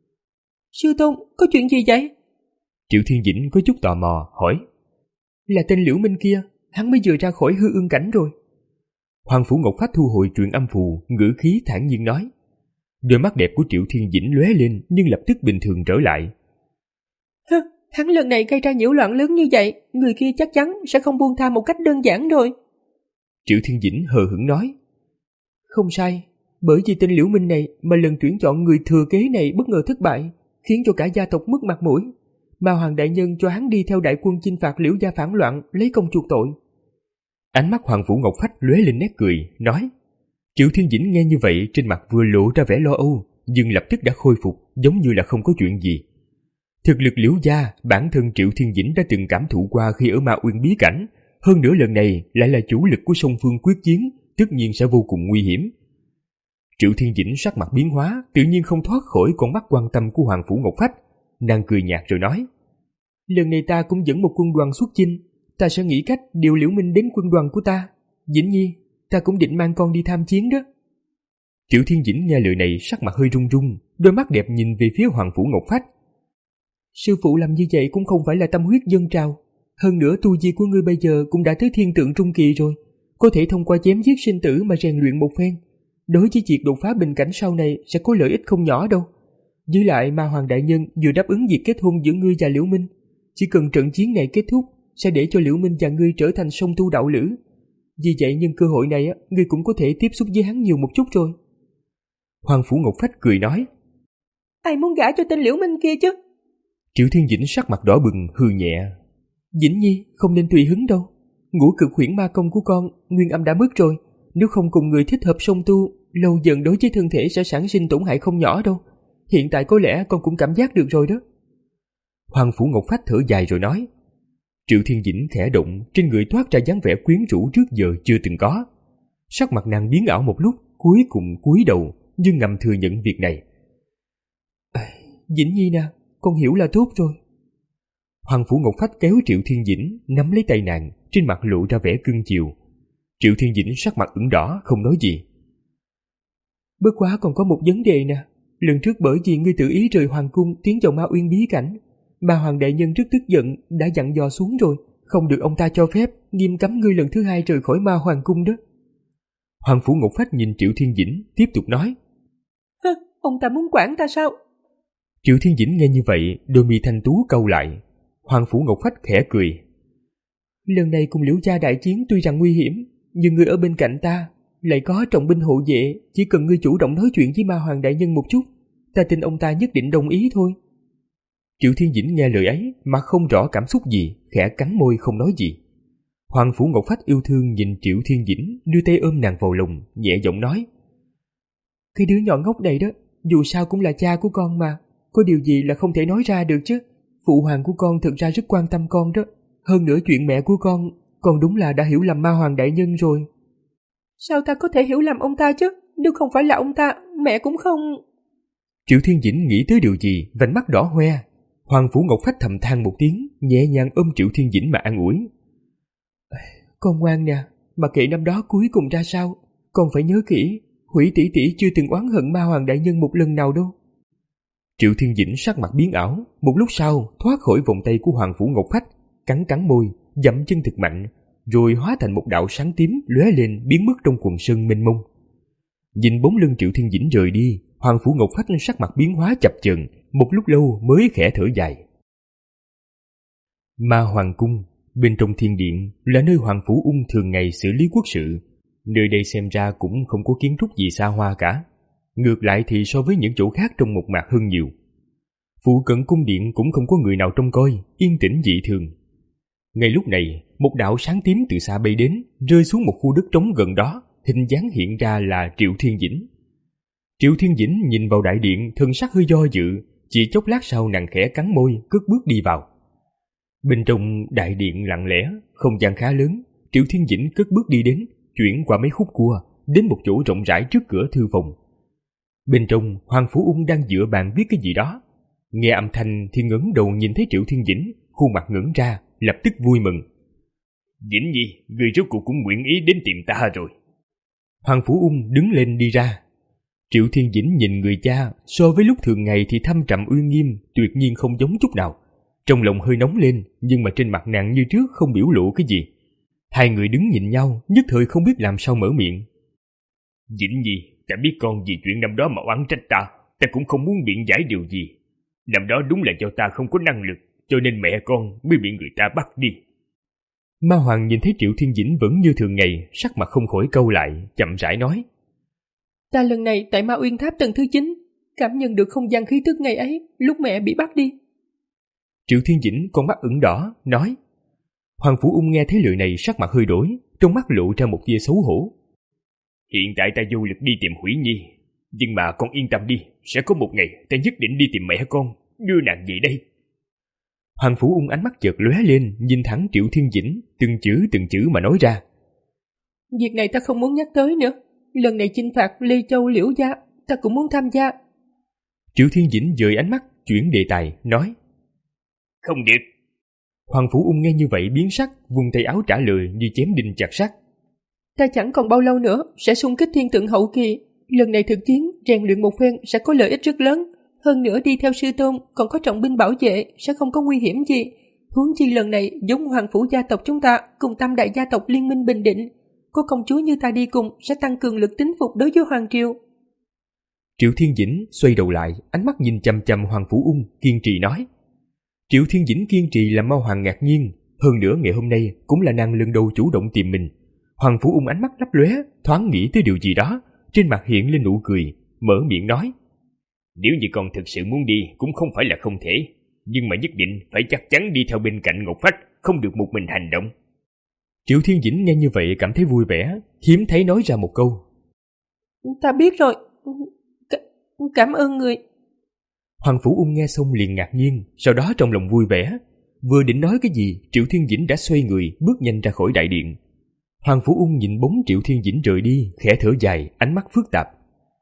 Speaker 2: Sư tôn, có chuyện gì vậy? Triệu Thiên Dĩnh có chút tò mò hỏi. Là tên Liễu Minh kia, hắn mới vừa ra khỏi hư ương cảnh rồi. Hoàng Phủ Ngọc Phách thu hồi truyền âm phù, ngữ khí thản nhiên nói. Đôi mắt đẹp của Triệu Thiên Dĩnh lóe lên nhưng lập tức bình thường trở lại. Hơ, hắn lần này gây ra nhiễu loạn lớn như vậy, người kia chắc chắn sẽ không buông tha một cách đơn giản rồi. Triệu Thiên Dĩnh hờ hững nói. Không sai, bởi vì tên Liễu Minh này mà lần tuyển chọn người thừa kế này bất ngờ thất bại, khiến cho cả gia tộc mất mặt mũi. Ma Hoàng đại nhân cho hắn đi theo đại quân chinh phạt Liễu gia phản loạn, lấy công chuộc tội. Ánh mắt Hoàng Phủ Ngọc Phách lóe lên nét cười, nói. Triệu Thiên Dĩnh nghe như vậy trên mặt vừa lộ ra vẻ lo âu, nhưng lập tức đã khôi phục, giống như là không có chuyện gì. Thực lực Liễu gia, bản thân Triệu Thiên Dĩnh đã từng cảm thụ qua khi ở Ma Uyên bí cảnh, hơn nữa lần này lại là chủ lực của song phương quyết chiến, tất nhiên sẽ vô cùng nguy hiểm. Triệu Thiên Dĩnh sắc mặt biến hóa, tự nhiên không thoát khỏi con mắt quan tâm của Hoàng Phủ Ngọc Phách. Nàng cười nhạt rồi nói. Lần này ta cũng dẫn một quân đoàn xuất chinh, ta sẽ nghĩ cách điều Liễu Minh đến quân đoàn của ta. Dĩnh nhi, ta cũng định mang con đi tham chiến đó. Triệu Thiên Dĩnh nghe lời này sắc mặt hơi run run, đôi mắt đẹp nhìn về phía Hoàng Phủ Ngọc Phách. Sư phụ làm như vậy cũng không phải là tâm huyết dâng trào. Hơn nữa tu vi của ngươi bây giờ cũng đã tới thiên tượng trung kỳ rồi, có thể thông qua chém giết sinh tử mà rèn luyện một phen. Đối với việc đột phá bình cảnh sau này sẽ có lợi ích không nhỏ đâu. Với lại Ma Hoàng đại nhân vừa đáp ứng việc kết hôn giữa ngươi và Liễu Minh, chỉ cần trận chiến này kết thúc sẽ để cho Liễu Minh và ngươi trở thành song tu đạo lữ. Vì vậy nhân cơ hội này ngươi cũng có thể tiếp xúc với hắn nhiều một chút rồi. Hoàng Phủ Ngọc Phách cười nói. Ai muốn gả cho tên Liễu Minh kia chứ? Triệu Thiên Dĩnh sắc mặt đỏ bừng hừ nhẹ. Dĩnh nhi không nên tùy hứng đâu. Ngũ cực huyễn ma công của con nguyên âm đã mất rồi, nếu không cùng người thích hợp song tu, lâu dần đối với thân thể sẽ sản sinh tổn hại không nhỏ đâu. Hiện tại có lẽ con cũng cảm giác được rồi đó. Hoàng Phủ Ngọc Phách thở dài rồi nói. Triệu Thiên Dĩnh khẽ động, trên người thoát ra dáng vẻ quyến rũ trước giờ chưa từng có. Sắc mặt nàng biến ảo một lúc, cuối cùng cúi đầu, nhưng ngầm thừa nhận việc này. À, Dĩnh nhi nè, con hiểu là tốt rồi. Hoàng Phủ Ngọc Phách kéo Triệu Thiên Dĩnh, nắm lấy tay nàng, trên mặt lộ ra vẻ cưng chiều. Triệu Thiên Dĩnh sắc mặt ửng đỏ, không nói gì. Bất quá còn có một vấn đề nè. Lần trước bởi vì ngươi tự ý rời hoàng cung tiến vào Ma Uyên bí cảnh, Ma Hoàng đại nhân rất tức giận, đã dặn dò xuống rồi, không được ông ta cho phép, nghiêm cấm ngươi lần thứ hai rời khỏi Ma Hoàng cung đó. Hoàng Phủ Ngọc Phách nhìn Triệu Thiên Dĩnh tiếp tục nói:
Speaker 4: Hơ, ông ta muốn quản ta sao?
Speaker 2: Triệu Thiên Dĩnh nghe như vậy, đôi mi thanh tú cau lại. Hoàng Phủ Ngọc Phách khẽ cười: Lần này cùng Liễu gia đại chiến tuy rằng nguy hiểm, nhưng ngươi ở bên cạnh ta, lại có trọng binh hộ vệ, chỉ cần ngươi chủ động nói chuyện với Ma Hoàng đại nhân một chút, ta tin ông ta nhất định đồng ý thôi. Triệu Thiên Dĩnh nghe lời ấy mà không rõ cảm xúc gì, khẽ cắn môi không nói gì. Hoàng Phủ Ngọc Phách yêu thương nhìn Triệu Thiên Dĩnh, đưa tay ôm nàng vào lòng, nhẹ giọng nói: Cái đứa nhỏ ngốc này đó, dù sao cũng là cha của con mà, có điều gì là không thể nói ra được chứ. Phụ hoàng của con thực ra rất quan tâm con đó. Hơn nữa chuyện mẹ của con, con đúng là đã hiểu lầm Ma Hoàng đại nhân rồi.
Speaker 4: Sao ta có thể hiểu lầm ông ta chứ? Nếu không phải là ông ta, mẹ cũng không...
Speaker 2: Triệu Thiên Dĩnh nghĩ tới điều gì, vành mắt đỏ hoe. Hoàng Phủ Ngọc Phách thầm than một tiếng, nhẹ nhàng ôm Triệu Thiên Dĩnh mà an ủi: Con ngoan nè, mà kệ năm đó cuối cùng ra sao, con phải nhớ kỹ, Hủy tỷ tỷ chưa từng oán hận Ma Hoàng đại nhân một lần nào đâu. Triệu Thiên Dĩnh sắc mặt biến ảo, một lúc sau thoát khỏi vòng tay của Hoàng Phủ Ngọc Phách, cắn cắn môi, dậm chân thực mạnh, rồi hóa thành một đạo sáng tím lóe lên biến mất trong quần sơn mênh mông. Nhìn bóng lưng Triệu Thiên Dĩnh rời đi, Hoàng Phủ Ngọc Phách sắc mặt biến hóa chập chờn, một lúc lâu mới khẽ thở dài. Ma Hoàng cung, bên trong thiên điện là nơi Hoàng Phủ Ung thường ngày xử lý quốc sự. Nơi đây xem ra cũng không có kiến trúc gì xa hoa cả. Ngược lại thì so với những chỗ khác trong một mạc hơn nhiều. Phụ cận cung điện cũng không có người nào trông coi, yên tĩnh dị thường. Ngay lúc này, một đạo sáng tím từ xa bay đến, rơi xuống một khu đất trống gần đó, hình dáng hiện ra là Triệu Thiên Dĩnh. Triệu Thiên Dĩnh nhìn vào đại điện, thân sắc hơi do dự, chỉ chốc lát sau nàng khẽ cắn môi, cất bước đi vào. Bên trong đại điện lặng lẽ, không gian khá lớn, Triệu Thiên Dĩnh cất bước đi đến, chuyển qua mấy khúc cua, đến một chỗ rộng rãi trước cửa thư phòng. Bên trong, Hoàng Phủ Ung đang dựa bàn viết cái gì đó. Nghe âm thanh thì ngẩng đầu nhìn thấy Triệu Thiên Dĩnh, khuôn mặt ngẩng ra, lập tức vui mừng.
Speaker 3: Dĩnh Nhi, người rốt cuộc cũng nguyện ý đến tìm ta rồi.
Speaker 2: Hoàng Phủ Ung đứng lên đi ra. Triệu Thiên Dĩnh nhìn người cha, so với lúc thường ngày thì thâm trầm uy nghiêm, tuyệt nhiên không giống chút nào. Trong lòng hơi nóng lên, nhưng mà trên mặt nàng như trước không biểu lộ cái gì. Hai người đứng nhìn nhau, nhất thời không biết làm sao mở miệng.
Speaker 3: Dĩnh Nhi, ta biết con vì chuyện năm đó mà oán trách ta, ta cũng không muốn biện giải điều gì. Năm đó đúng là do ta không có năng lực, cho nên mẹ con mới bị người ta bắt đi.
Speaker 2: Ma Hoàng nhìn thấy Triệu Thiên Dĩnh vẫn như thường ngày, sắc mặt không khỏi cau lại, chậm rãi nói.
Speaker 4: Ta lần này tại Ma Uyên Tháp tầng thứ chín, cảm nhận được không gian khí tức ngày ấy, lúc mẹ bị bắt đi.
Speaker 2: Triệu Thiên Dĩnh con mắt ửng đỏ, nói. Hoàng Phủ Ung nghe thấy lời này sắc mặt hơi đổi, trong mắt lộ ra một tia xấu hổ.
Speaker 3: Hiện tại ta vô lực đi tìm Hủy Nhi, nhưng mà con yên tâm đi, sẽ có một ngày ta nhất định đi tìm mẹ con, đưa nàng về đây.
Speaker 2: Hoàng Phủ Ung ánh mắt chợt lóe lên, nhìn thẳng Triệu Thiên Dĩnh, từng chữ từng chữ mà nói ra.
Speaker 4: Việc này ta không muốn nhắc tới nữa, lần này chinh phạt Lê Châu Liễu gia, ta cũng muốn tham gia.
Speaker 2: Triệu Thiên Dĩnh dời ánh mắt, chuyển đề tài, nói.
Speaker 3: Không được.
Speaker 2: Hoàng Phủ Ung nghe như vậy biến sắc, vùng tay áo trả lời như chém đinh chặt sắt.
Speaker 4: Ta chẳng còn bao lâu nữa sẽ xung kích thiên tượng hậu kỳ, lần này thực chiến rèn luyện một phen sẽ có lợi ích rất lớn, hơn nữa đi theo sư tôn còn có trọng binh bảo vệ sẽ không có nguy hiểm gì. Huống chi lần này giống Hoàng phủ gia tộc chúng ta cùng tam đại gia tộc liên minh Bình Định, có công chúa như ta đi cùng sẽ tăng cường lực tín phục đối với hoàng triều.
Speaker 2: Triệu Thiên Dĩnh xoay đầu lại, ánh mắt nhìn chằm chằm Hoàng Phủ Ung, kiên trì nói. Triệu Thiên Dĩnh kiên trì làm Ma Hoàng ngạc nhiên, hơn nữa ngày hôm nay cũng là nàng lần đầu chủ động tìm mình. Hoàng Phủ Ung ánh mắt lấp lóe, thoáng nghĩ tới điều gì đó, trên mặt hiện lên nụ cười, mở miệng nói.
Speaker 3: Nếu như con thực sự muốn đi cũng không phải là không thể, nhưng mà nhất định phải chắc chắn đi theo bên cạnh Ngọc Phách, không được một mình hành động.
Speaker 2: Triệu Thiên Dĩnh nghe như vậy cảm thấy vui vẻ, hiếm thấy nói ra một câu.
Speaker 4: Ta biết rồi, C- cảm ơn người.
Speaker 2: Hoàng Phủ Ung nghe xong liền ngạc nhiên, sau đó trong lòng vui vẻ. Vừa định nói cái gì, Triệu Thiên Dĩnh đã xoay người, bước nhanh ra khỏi đại điện. Hoàng Phủ Ung nhìn bóng Triệu Thiên Dĩnh rời đi, khẽ thở dài, ánh mắt phức tạp.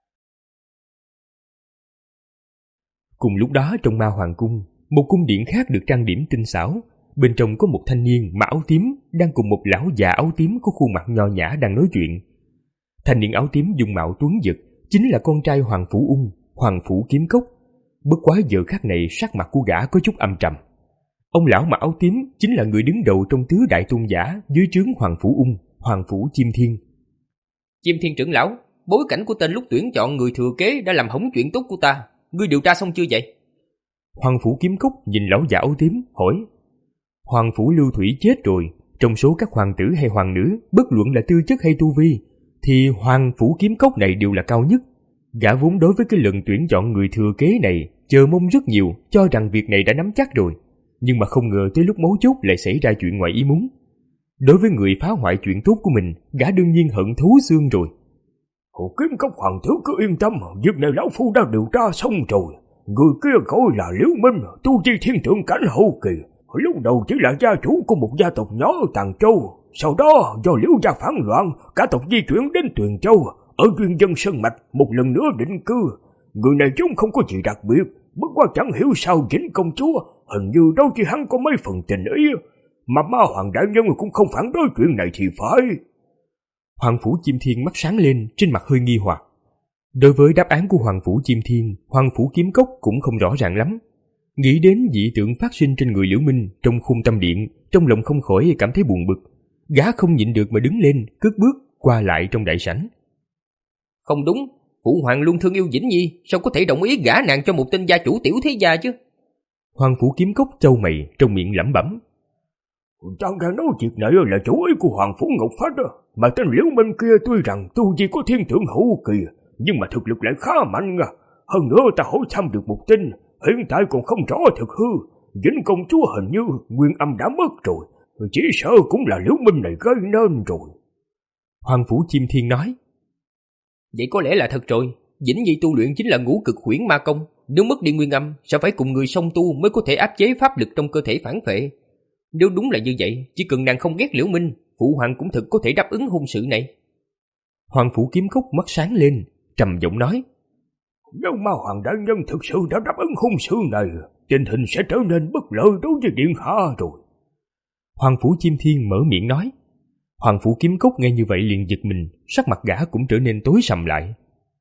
Speaker 2: Cùng lúc đó trong Ma Hoàng cung, một cung điện khác được trang điểm tinh xảo. Bên trong có một thanh niên mặc áo tím đang cùng một lão già áo tím có khuôn mặt nho nhã đang nói chuyện. Thanh niên áo tím dung mạo tuấn giật, chính là con trai Hoàng Phủ Ung, Hoàng Phủ Kiếm Cốc. Bất quá giờ khắc này sắc mặt của gã có chút âm trầm. Ông lão mặc áo tím chính là người đứng đầu trong tứ đại tôn giả dưới trướng Hoàng Phủ Ung, Hoàng Phủ Chiêm Thiên.
Speaker 5: Chim Thiên trưởng lão, bối cảnh của tên lúc tuyển chọn người thừa kế đã làm hỏng chuyện tốt của ta. Ngươi điều tra xong chưa vậy?
Speaker 2: Hoàng Phủ Kiếm Cốc nhìn lão già áo tím hỏi. Hoàng Phủ Lưu Thủy chết rồi, trong số các hoàng tử hay hoàng nữ, bất luận là tư chất hay tu vi, thì Hoàng Phủ Kiếm Cốc này đều là cao nhất. Gã vốn đối với cái lần tuyển chọn người thừa kế này chờ mong rất nhiều, cho rằng việc này đã nắm chắc rồi, nhưng mà không ngờ tới lúc mấu chốt lại xảy ra chuyện ngoài ý muốn. Đối với người phá hoại chuyện tốt của mình, gã đương nhiên hận thấu xương rồi.
Speaker 3: Hồ Kiếm Cốc hoàng tử cứ yên tâm, việc này lão phu đã điều tra xong rồi. Người kia gọi là Liễu Minh, tu vi thiên tượng cảnh hậu kỳ. Lúc đầu chỉ là gia chủ của một gia tộc nhỏ ở Tàng Châu, sau đó do Liễu gia phản loạn, cả tộc di chuyển đến Tuyền Châu, ở Duyên Dân Sơn Mạch một lần nữa định cư. Người này vốn không có gì đặc biệt, bất quá chẳng hiểu sao Vĩnh công chúa hình như đâu chỉ hắn có mấy phần tình ý, mà Ma Hoàng đại nhân cũng không phản đối chuyện này thì phải.
Speaker 2: Hoàng Phủ Chim Thiên mắt sáng lên, trên mặt hơi nghi hoặc. Đối với đáp án của Hoàng Phủ Chim Thiên, Hoàng Phủ Kiếm Cốc cũng không rõ ràng lắm. Nghĩ đến dị tượng phát sinh trên người Liễu Minh trong khung tâm điện, trong lòng không khỏi cảm thấy buồn bực. Gã không nhịn được mà đứng lên, cất bước qua lại trong đại sảnh.
Speaker 5: Không đúng, Phụ Hoàng luôn thương yêu Vĩnh Nhi, sao có thể đồng ý gả nàng cho một tên gia chủ tiểu thế gia chứ?
Speaker 2: Hoàng Phủ Kiếm Cốc trâu mày, trong miệng lẩm bẩm.
Speaker 3: Ta đang nói việc này là chủ ý của Hoàng Phủ Ngọc Phách đó, mà tên Liễu Minh kia tuy rằng tu vi có thiên tượng hậu kỳ, nhưng mà thực lực lại khá mạnh à. Hơn nữa ta hỏi thăm được một tin, hiện tại còn không rõ thực hư, Vĩnh công chúa hình như nguyên âm đã mất rồi, chỉ sợ cũng là Liễu Minh này gây nên rồi.
Speaker 2: Hoàng Phủ Chim Thiên nói.
Speaker 5: Vậy có lẽ là thật rồi, Vĩnh Nhi tu luyện chính là ngũ cực huyễn ma công, nếu mất đi nguyên âm sẽ phải cùng người song tu mới có thể áp chế pháp lực trong cơ thể phản phệ. Nếu đúng là như vậy, chỉ cần nàng không ghét Liễu Minh, Phụ Hoàng cũng thực có thể đáp ứng hôn sự này.
Speaker 2: Hoàng Phủ Kiếm Cốc mắt sáng lên, trầm giọng nói.
Speaker 3: Nếu Ma Hoàng đại nhân thực sự đã đáp ứng hôn sự này, tình hình sẽ trở nên bất lợi đối với điện hạ rồi.
Speaker 2: Hoàng Phủ Chim Thiên mở miệng nói. Hoàng Phủ Kiếm Cốc nghe như vậy liền giật mình, sắc mặt gã cũng trở nên tối sầm lại.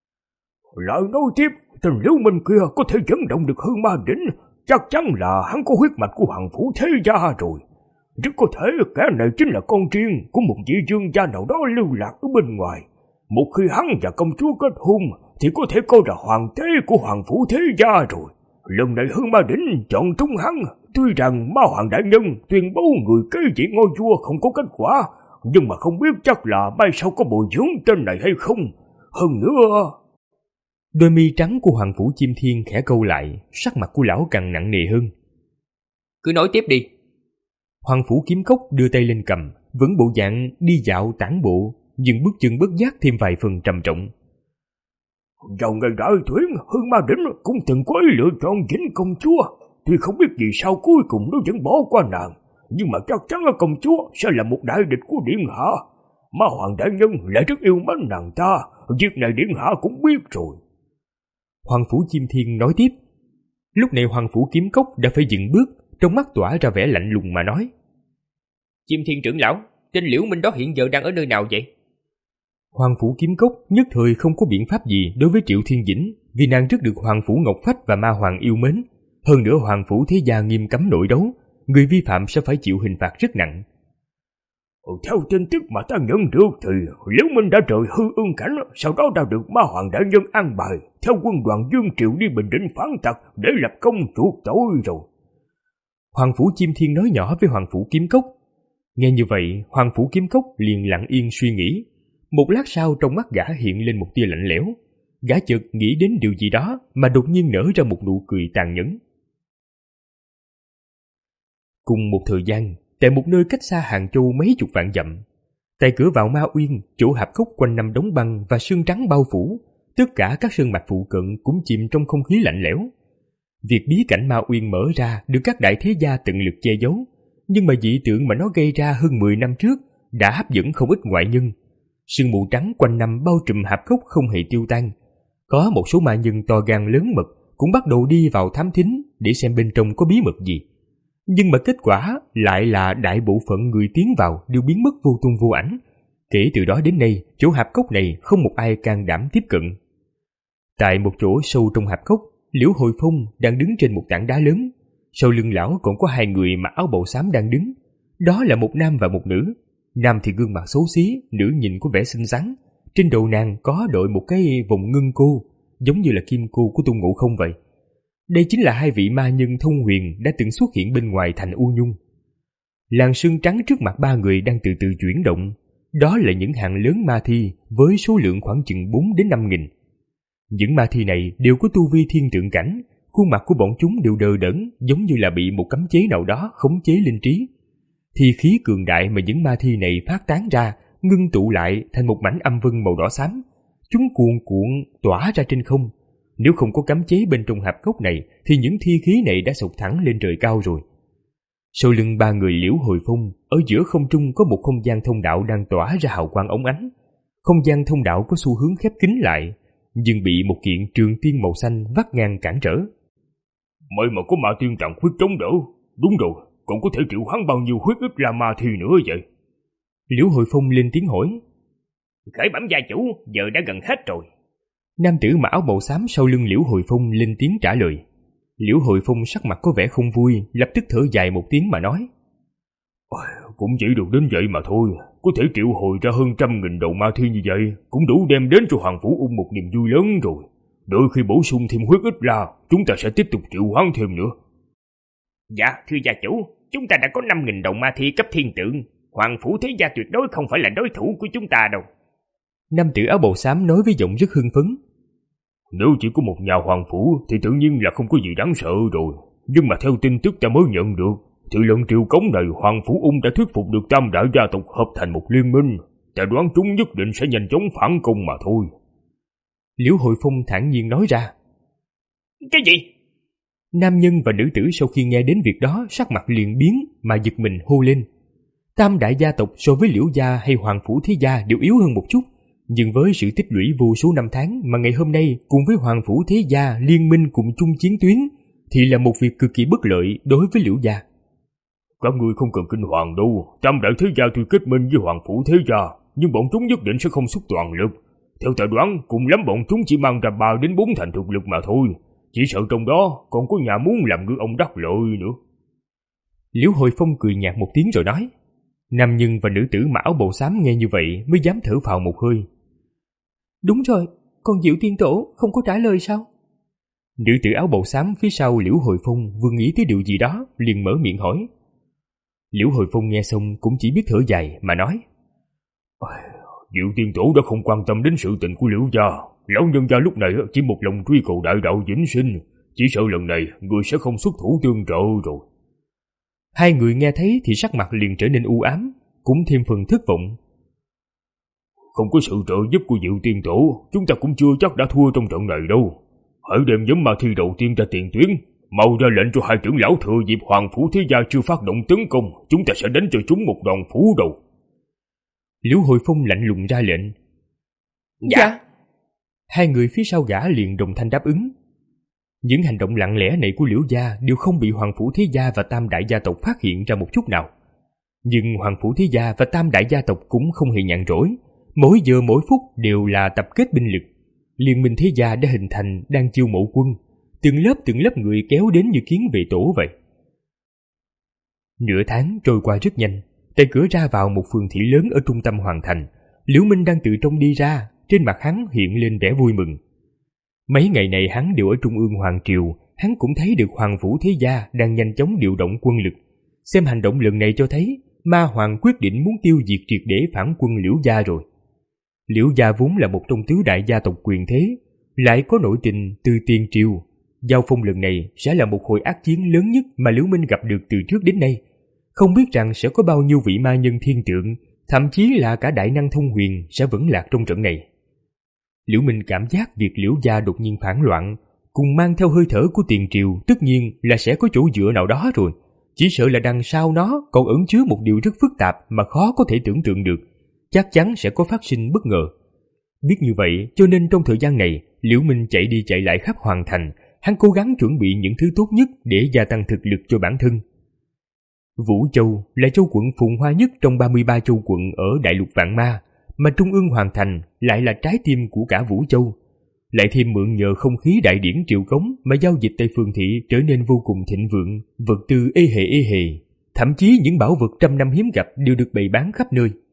Speaker 3: Lại nói tiếp, tên Liễu Minh kia có thể dẫn động được hư ma đỉnh, chắc chắn là hắn có huyết mạch của Hoàng Phủ thế gia rồi. Rất có thể kẻ này chính là con riêng của một vị vương gia nào đó lưu lạc ở bên ngoài. Một khi hắn và công chúa kết hôn thì có thể coi là hoàng tế của Hoàng Phủ thế gia rồi. Lần này hư ma đỉnh chọn trúng hắn, tuy rằng Ma Hoàng đại nhân tuyên bố người kế vị ngôi vua không có kết quả, nhưng mà không biết chắc là mai sau có bồi dưỡng tên này hay không. Hơn nữa...
Speaker 2: Đôi mi trắng của Hoàng Phủ Chim Thiên khẽ câu lại, sắc mặt của lão càng nặng nề hơn.
Speaker 5: Cứ nói tiếp đi.
Speaker 2: Hoàng Phủ Kiếm Cốc đưa tay lên cầm, vẫn bộ dạng đi dạo tản bộ, nhưng bước chân bất giác thêm vài phần trầm trọng.
Speaker 3: Vào ngày đại tuyển, Hư Ma Đỉnh cũng từng có ý lựa chọn Vĩnh công chúa. Tuy không biết vì sao cuối cùng nó vẫn bỏ qua nàng, nhưng mà chắc chắn công chúa sẽ là một đại địch của điện hạ. Ma Hoàng đại nhân lại rất yêu mến nàng ta, việc này điện hạ cũng biết rồi.
Speaker 2: Hoàng Phủ Chim Thiên nói tiếp. Lúc này Hoàng Phủ Kiếm Cốc đã phải dừng bước, trong mắt tỏa ra vẻ lạnh lùng mà nói.
Speaker 5: Chim Thiên trưởng lão, tên Liễu Minh đó hiện giờ đang ở nơi nào vậy?
Speaker 2: Hoàng Phủ Kiếm Cốc nhất thời không có biện pháp gì đối với Triệu Thiên Vĩnh, vì nàng rất được Hoàng Phủ Ngọc Phách và Ma Hoàng yêu mến. Hơn nữa Hoàng Phủ thế gia nghiêm cấm nội đấu, người vi phạm sẽ phải chịu hình phạt rất nặng.
Speaker 3: Theo tin tức mà ta nhận được thì Liễu Minh đã rời hư ương cảnh, sau đó đã được Ma Hoàng đại nhân an bài theo quân đoàn Dương Triệu đi Bình Định phản tặc để lập công chuộc tội rồi.
Speaker 2: Hoàng Phủ Chim Thiên nói nhỏ với Hoàng Phủ Kiếm Cốc. Nghe như vậy, Hoàng Phủ Kiếm Cốc liền lặng yên suy nghĩ. Một lát sau trong mắt gã hiện lên một tia lạnh lẽo. Gã chợt nghĩ đến điều gì đó mà đột nhiên nở ra một nụ cười tàn nhẫn. Cùng một thời gian, tại một nơi cách xa Hàng Châu mấy chục vạn dặm, tại cửa vào Ma Uyên, chỗ hạp cốc quanh năm đóng băng và sương trắng bao phủ, tất cả các sơn mạch phụ cận cũng chìm trong không khí lạnh lẽo. Việc bí cảnh Ma Uyên mở ra được các đại thế gia tận lực che giấu, nhưng mà dị tượng mà nó gây ra hơn mười năm trước đã hấp dẫn không ít ngoại nhân. Sương mù trắng quanh năm bao trùm hạp cốc không hề tiêu tan. Có một số ma nhân to gan lớn mật cũng bắt đầu đi vào thám thính để xem bên trong có bí mật gì. Nhưng mà kết quả lại là đại bộ phận người tiến vào đều biến mất vô tung vô ảnh. Kể từ đó đến nay, chỗ hạp cốc này không một ai can đảm tiếp cận. Tại một chỗ sâu trong hạp cốc, Liễu Hồi Phong đang đứng trên một tảng đá lớn. Sau lưng lão còn có hai người mặc áo bào xám đang đứng. Đó là một nam và một nữ. Nam thì gương mặt xấu xí, nữ nhìn có vẻ xinh xắn. Trên đầu nàng có đội một cái vòng ngân cô, giống như là kim cô của Tôn Ngộ Không vậy. Đây chính là hai vị ma nhân thông huyền đã từng xuất hiện bên ngoài thành U Nhung. Làn sương trắng trước mặt ba người đang từ từ chuyển động. Đó là những hạng lớn ma thi với số lượng khoảng chừng bốn đến năm nghìn. Những ma thi này đều có tu vi thiên tượng cảnh, khuôn mặt của bọn chúng đều đờ đẫn, giống như là bị một cấm chế nào đó khống chế linh trí. Thì khí cường đại mà những ma thi này phát tán ra ngưng tụ lại thành một mảnh âm vân màu đỏ xám. Chúng cuồn cuộn tỏa ra trên không. Nếu không có cấm chế bên trong hạp cốc này thì những thi khí này đã sụt thẳng lên trời cao rồi. Sau lưng ba người Liễu Hồi Phong, ở giữa không trung có một không gian thông đạo đang tỏa ra hào quang óng ánh. Không gian thông đạo có xu hướng khép kín lại, nhưng bị một kiện trường tiên màu xanh vắt ngang cản trở.
Speaker 3: May mà có ma tiên tặng huyết chống đỡ. Đúng rồi, còn có thể triệu hoán bao nhiêu huyết ít là ma thi nữa vậy?
Speaker 2: Liễu Hồi Phong lên tiếng hỏi.
Speaker 1: Khởi bẩm gia chủ, giờ đã gần hết rồi.
Speaker 2: Nam tử mặc áo màu xám sau lưng Liễu Hồi Phong lên tiếng trả lời. Liễu Hồi Phong sắc mặt có vẻ không vui, lập tức thở dài một tiếng mà nói.
Speaker 3: Cũng chỉ được đến vậy mà thôi. Có thể triệu hồi ra hơn trăm nghìn đầu ma thi như vậy cũng đủ đem đến cho Hoàng Phủ Ung một niềm vui lớn rồi. Đợi khi bổ sung thêm huyết ít la, chúng ta sẽ tiếp tục triệu hoán thêm nữa.
Speaker 1: Dạ, thưa gia chủ, chúng ta đã có năm nghìn đầu ma thi cấp thiên tượng. Hoàng Phủ Thế Gia tuyệt đối không phải là đối thủ của chúng ta đâu.
Speaker 2: Nam tử áo bào xám nói với giọng rất hưng phấn.
Speaker 3: Nếu chỉ có một nhà hoàng phủ thì tự nhiên là không có gì đáng sợ rồi. Nhưng mà theo tin tức ta mới nhận được, thì lần triều cống này Hoàng Phủ Ung đã thuyết phục được tam đại gia tộc hợp thành một liên minh. Ta đoán chúng nhất định sẽ nhanh chóng phản công mà thôi.
Speaker 2: Liễu Hồi Phong thản nhiên nói ra.
Speaker 1: Cái gì?
Speaker 2: Nam nhân và nữ tử sau khi nghe đến việc đó sắc mặt liền biến mà giật mình hô lên. Tam đại gia tộc so với Liễu gia hay Hoàng Phủ Thế Gia đều yếu hơn một chút, nhưng với sự tích lũy vô số năm tháng mà ngày hôm nay cùng với Hoàng Phủ Thế Gia liên minh cùng chung chiến tuyến thì là một việc cực kỳ bất lợi đối với Liễu gia.
Speaker 3: Các ngươi không cần kinh hoàng đâu. Tam đại thế gia tuy kết minh với Hoàng Phủ Thế Gia, nhưng bọn chúng nhất định sẽ không xuất toàn lực. Theo ta đoán, cùng lắm bọn chúng chỉ mang ra ba đến bốn thành thực lực mà thôi. Chỉ sợ trong đó còn có nhà muốn làm ngư ông đắc lợi nữa.
Speaker 2: Liễu Hồi Phong cười nhạt một tiếng rồi nói. Nam nhân và nữ tử mặc áo bào xám nghe như vậy mới dám thở phào một hơi.
Speaker 4: Đúng rồi, còn Diệu Tiên Tổ không có trả lời sao?
Speaker 2: Nữ tử áo bào xám phía sau Liễu Hồi Phong vừa nghĩ tới điều gì đó liền mở miệng hỏi. Liễu Hồi Phong nghe xong cũng chỉ biết thở dài mà nói.
Speaker 3: Diệu Tiên Tổ đã không quan tâm đến sự tình của Liễu gia. Lão nhân gia lúc này chỉ một lòng truy cầu đại đạo vĩnh sinh. Chỉ sợ lần này người sẽ không xuất thủ tương trợ rồi.
Speaker 2: Hai người nghe thấy thì sắc mặt liền trở nên u ám, cũng thêm phần thất vọng.
Speaker 3: Không có sự trợ giúp của Diệu Tiên Tổ, chúng ta cũng chưa chắc đã thua trong trận này đâu. Hãy đem nhóm ma thi đầu tiên ra tiền tuyến, mau ra lệnh cho hai trưởng lão thừa dịp Hoàng Phủ Thế Gia chưa phát động tấn công, chúng ta sẽ đánh cho chúng một đòn phủ đầu.
Speaker 2: Liễu Hồi Phong lạnh lùng ra lệnh.
Speaker 4: Dạ.
Speaker 2: Hai người phía sau gã liền đồng thanh đáp ứng. Những hành động lặng lẽ này của Liễu gia đều không bị Hoàng Phủ Thế Gia và Tam đại gia tộc phát hiện ra một chút nào. Nhưng Hoàng Phủ Thế Gia và Tam đại gia tộc cũng không hề nhàn rỗi, mỗi giờ mỗi phút đều là tập kết binh lực. Liên minh Thế Gia đã hình thành, đang chiêu mộ quân, từng lớp từng lớp người kéo đến như kiến về tổ vậy. Nửa tháng trôi qua rất nhanh. Tại cửa ra vào một phường thị lớn ở trung tâm hoàng thành, Liễu Minh đang từ trong đi ra, trên mặt hắn hiện lên vẻ vui mừng. Mấy ngày này hắn đều ở trung ương hoàng triều, hắn cũng thấy được Hoàng Phủ Thế Gia đang nhanh chóng điều động quân lực. Xem hành động lần này cho thấy Ma Hoàng quyết định muốn tiêu diệt triệt để phản quân Liễu gia rồi. Liễu gia vốn là một trong tứ đại gia tộc quyền thế, lại có nội tình từ tiền triều. Giao phong lần này sẽ là một hồi ác chiến lớn nhất mà Liễu Minh gặp được từ trước đến nay. Không biết rằng sẽ có bao nhiêu vị ma nhân thiên tượng, thậm chí là cả đại năng thông huyền sẽ vẫn lạc trong trận này. Liễu Minh cảm giác việc Liễu gia đột nhiên phản loạn, cùng mang theo hơi thở của tiền triều, tất nhiên là sẽ có chỗ dựa nào đó rồi. Chỉ sợ là đằng sau nó còn ẩn chứa một điều rất phức tạp mà khó có thể tưởng tượng được, chắc chắn sẽ có phát sinh bất ngờ. Biết như vậy, cho nên trong thời gian này, Liễu Minh chạy đi chạy lại khắp hoàng thành, hắn cố gắng chuẩn bị những thứ tốt nhất để gia tăng thực lực cho bản thân. Vũ Châu là châu quận phồn hoa nhất trong ba mươi ba châu quận ở đại lục Vạn Ma, mà trung ương hoàng thành lại là trái tim của cả Vũ Châu. Lại thêm mượn nhờ không khí đại điển triệu cống mà giao dịch tại phường thị trở nên vô cùng thịnh vượng, vật tư ê hề ê hề. Thậm chí những bảo vật trăm năm hiếm gặp đều được bày bán khắp nơi.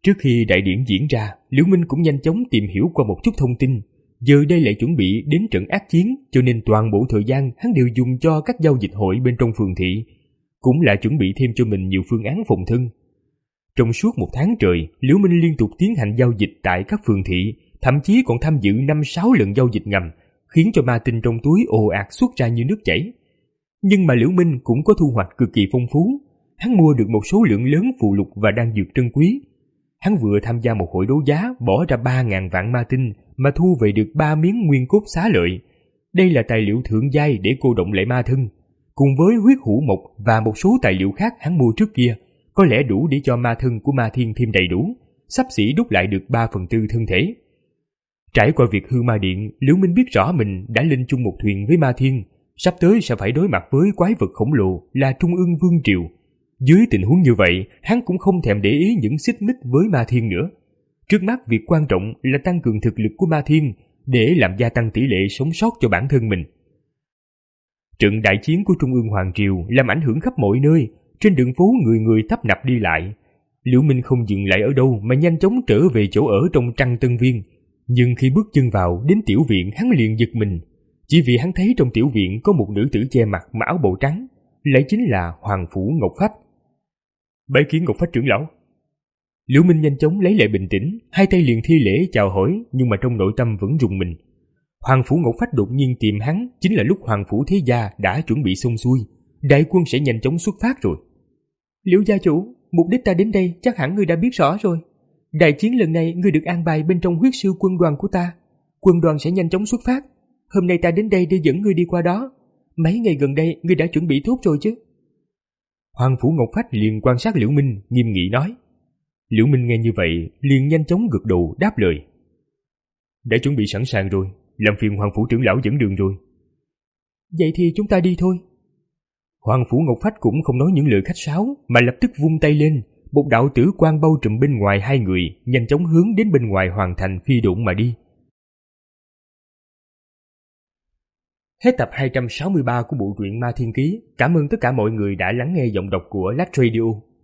Speaker 2: Trước khi đại điển diễn ra, Liễu Minh cũng nhanh chóng tìm hiểu qua một chút thông tin. Giờ đây lại chuẩn bị đến trận ác chiến, cho nên toàn bộ thời gian hắn đều dùng cho các giao dịch hội bên trong phường thị, cũng là chuẩn bị thêm cho mình nhiều phương án phòng thân. Trong suốt một tháng trời, Liễu Minh liên tục tiến hành giao dịch tại các phường thị, thậm chí còn tham dự năm sáu lần giao dịch ngầm, khiến cho ma tinh trong túi ồ ạt xuất ra như nước chảy. Nhưng mà Liễu Minh cũng có thu hoạch cực kỳ phong phú. Hắn mua được một số lượng lớn phụ lục và đan dược trân quý. Hắn vừa tham gia một hội đấu giá bỏ ra ba ngàn vạn ma tinh mà thu về được ba miếng nguyên cốt xá lợi. Đây là tài liệu thượng giai để cô động lại ma thân. Cùng với huyết hữu mộc và một số tài liệu khác hắn mua trước kia, có lẽ đủ để cho ma thân của Ma Thiên thêm đầy đủ, xấp xỉ đúc lại được ba phần tư thân thể. Trải qua việc hư ma điện, Liễu Minh biết rõ mình đã lên chung một thuyền với Ma Thiên, sắp tới sẽ phải đối mặt với quái vật khổng lồ là Trung ương Vương Triều. Dưới tình huống như vậy, hắn cũng không thèm để ý những xích mích với Ma Thiên nữa. Trước mắt việc quan trọng là tăng cường thực lực của Ma Thiên để làm gia tăng tỷ lệ sống sót cho bản thân mình. Trận đại chiến của Trung ương Hoàng Triều làm ảnh hưởng khắp mọi nơi, trên đường phố người người tấp nập đi lại. Liễu Minh không dừng lại ở đâu mà nhanh chóng trở về chỗ ở trong Trăng Tân Viên. Nhưng khi bước chân vào đến tiểu viện, hắn liền giật mình, chỉ vì hắn thấy trong tiểu viện có một nữ tử che mặt mặc áo bào trắng, lại chính là Hoàng Phủ Ngọc Phách. Bái kiến Ngọc Phách trưởng lão. Liễu Minh nhanh chóng lấy lại bình tĩnh, hai tay liền thi lễ chào hỏi, nhưng mà trong nội tâm vẫn rùng mình. Hoàng Phủ Ngọc Phách đột nhiên tìm hắn chính là lúc Hoàng Phủ Thế Gia đã chuẩn bị xong xuôi, đại quân sẽ nhanh chóng xuất phát rồi. Liễu gia chủ, mục đích ta đến đây chắc hẳn ngươi đã biết rõ rồi. Đại chiến lần này ngươi được an bài bên trong huyết sư quân đoàn của ta. Quân đoàn sẽ nhanh chóng xuất phát. Hôm nay ta đến đây để dẫn ngươi đi qua đó. Mấy ngày gần đây ngươi đã chuẩn bị tốt rồi chứ? Hoàng Phủ Ngọc Phách liền quan sát Liễu Minh, nghiêm nghị nói. Liễu Minh nghe như vậy liền nhanh chóng gật đầu đáp lời. Đã chuẩn bị sẵn sàng rồi, làm phiền Hoàng Phủ trưởng lão dẫn đường rồi. Vậy thì chúng ta đi thôi. Hoàng Phủ Ngọc Phách cũng không nói những lời khách sáo, mà lập tức vung tay lên, một đạo tử quang bao trùm bên ngoài hai người, nhanh chóng hướng đến bên ngoài hoàng thành phi độn mà đi. Hết tập hai trăm sáu mươi ba của bộ truyện Ma Thiên Ký. Cảm ơn tất cả mọi người đã lắng nghe giọng đọc của Lách Radio.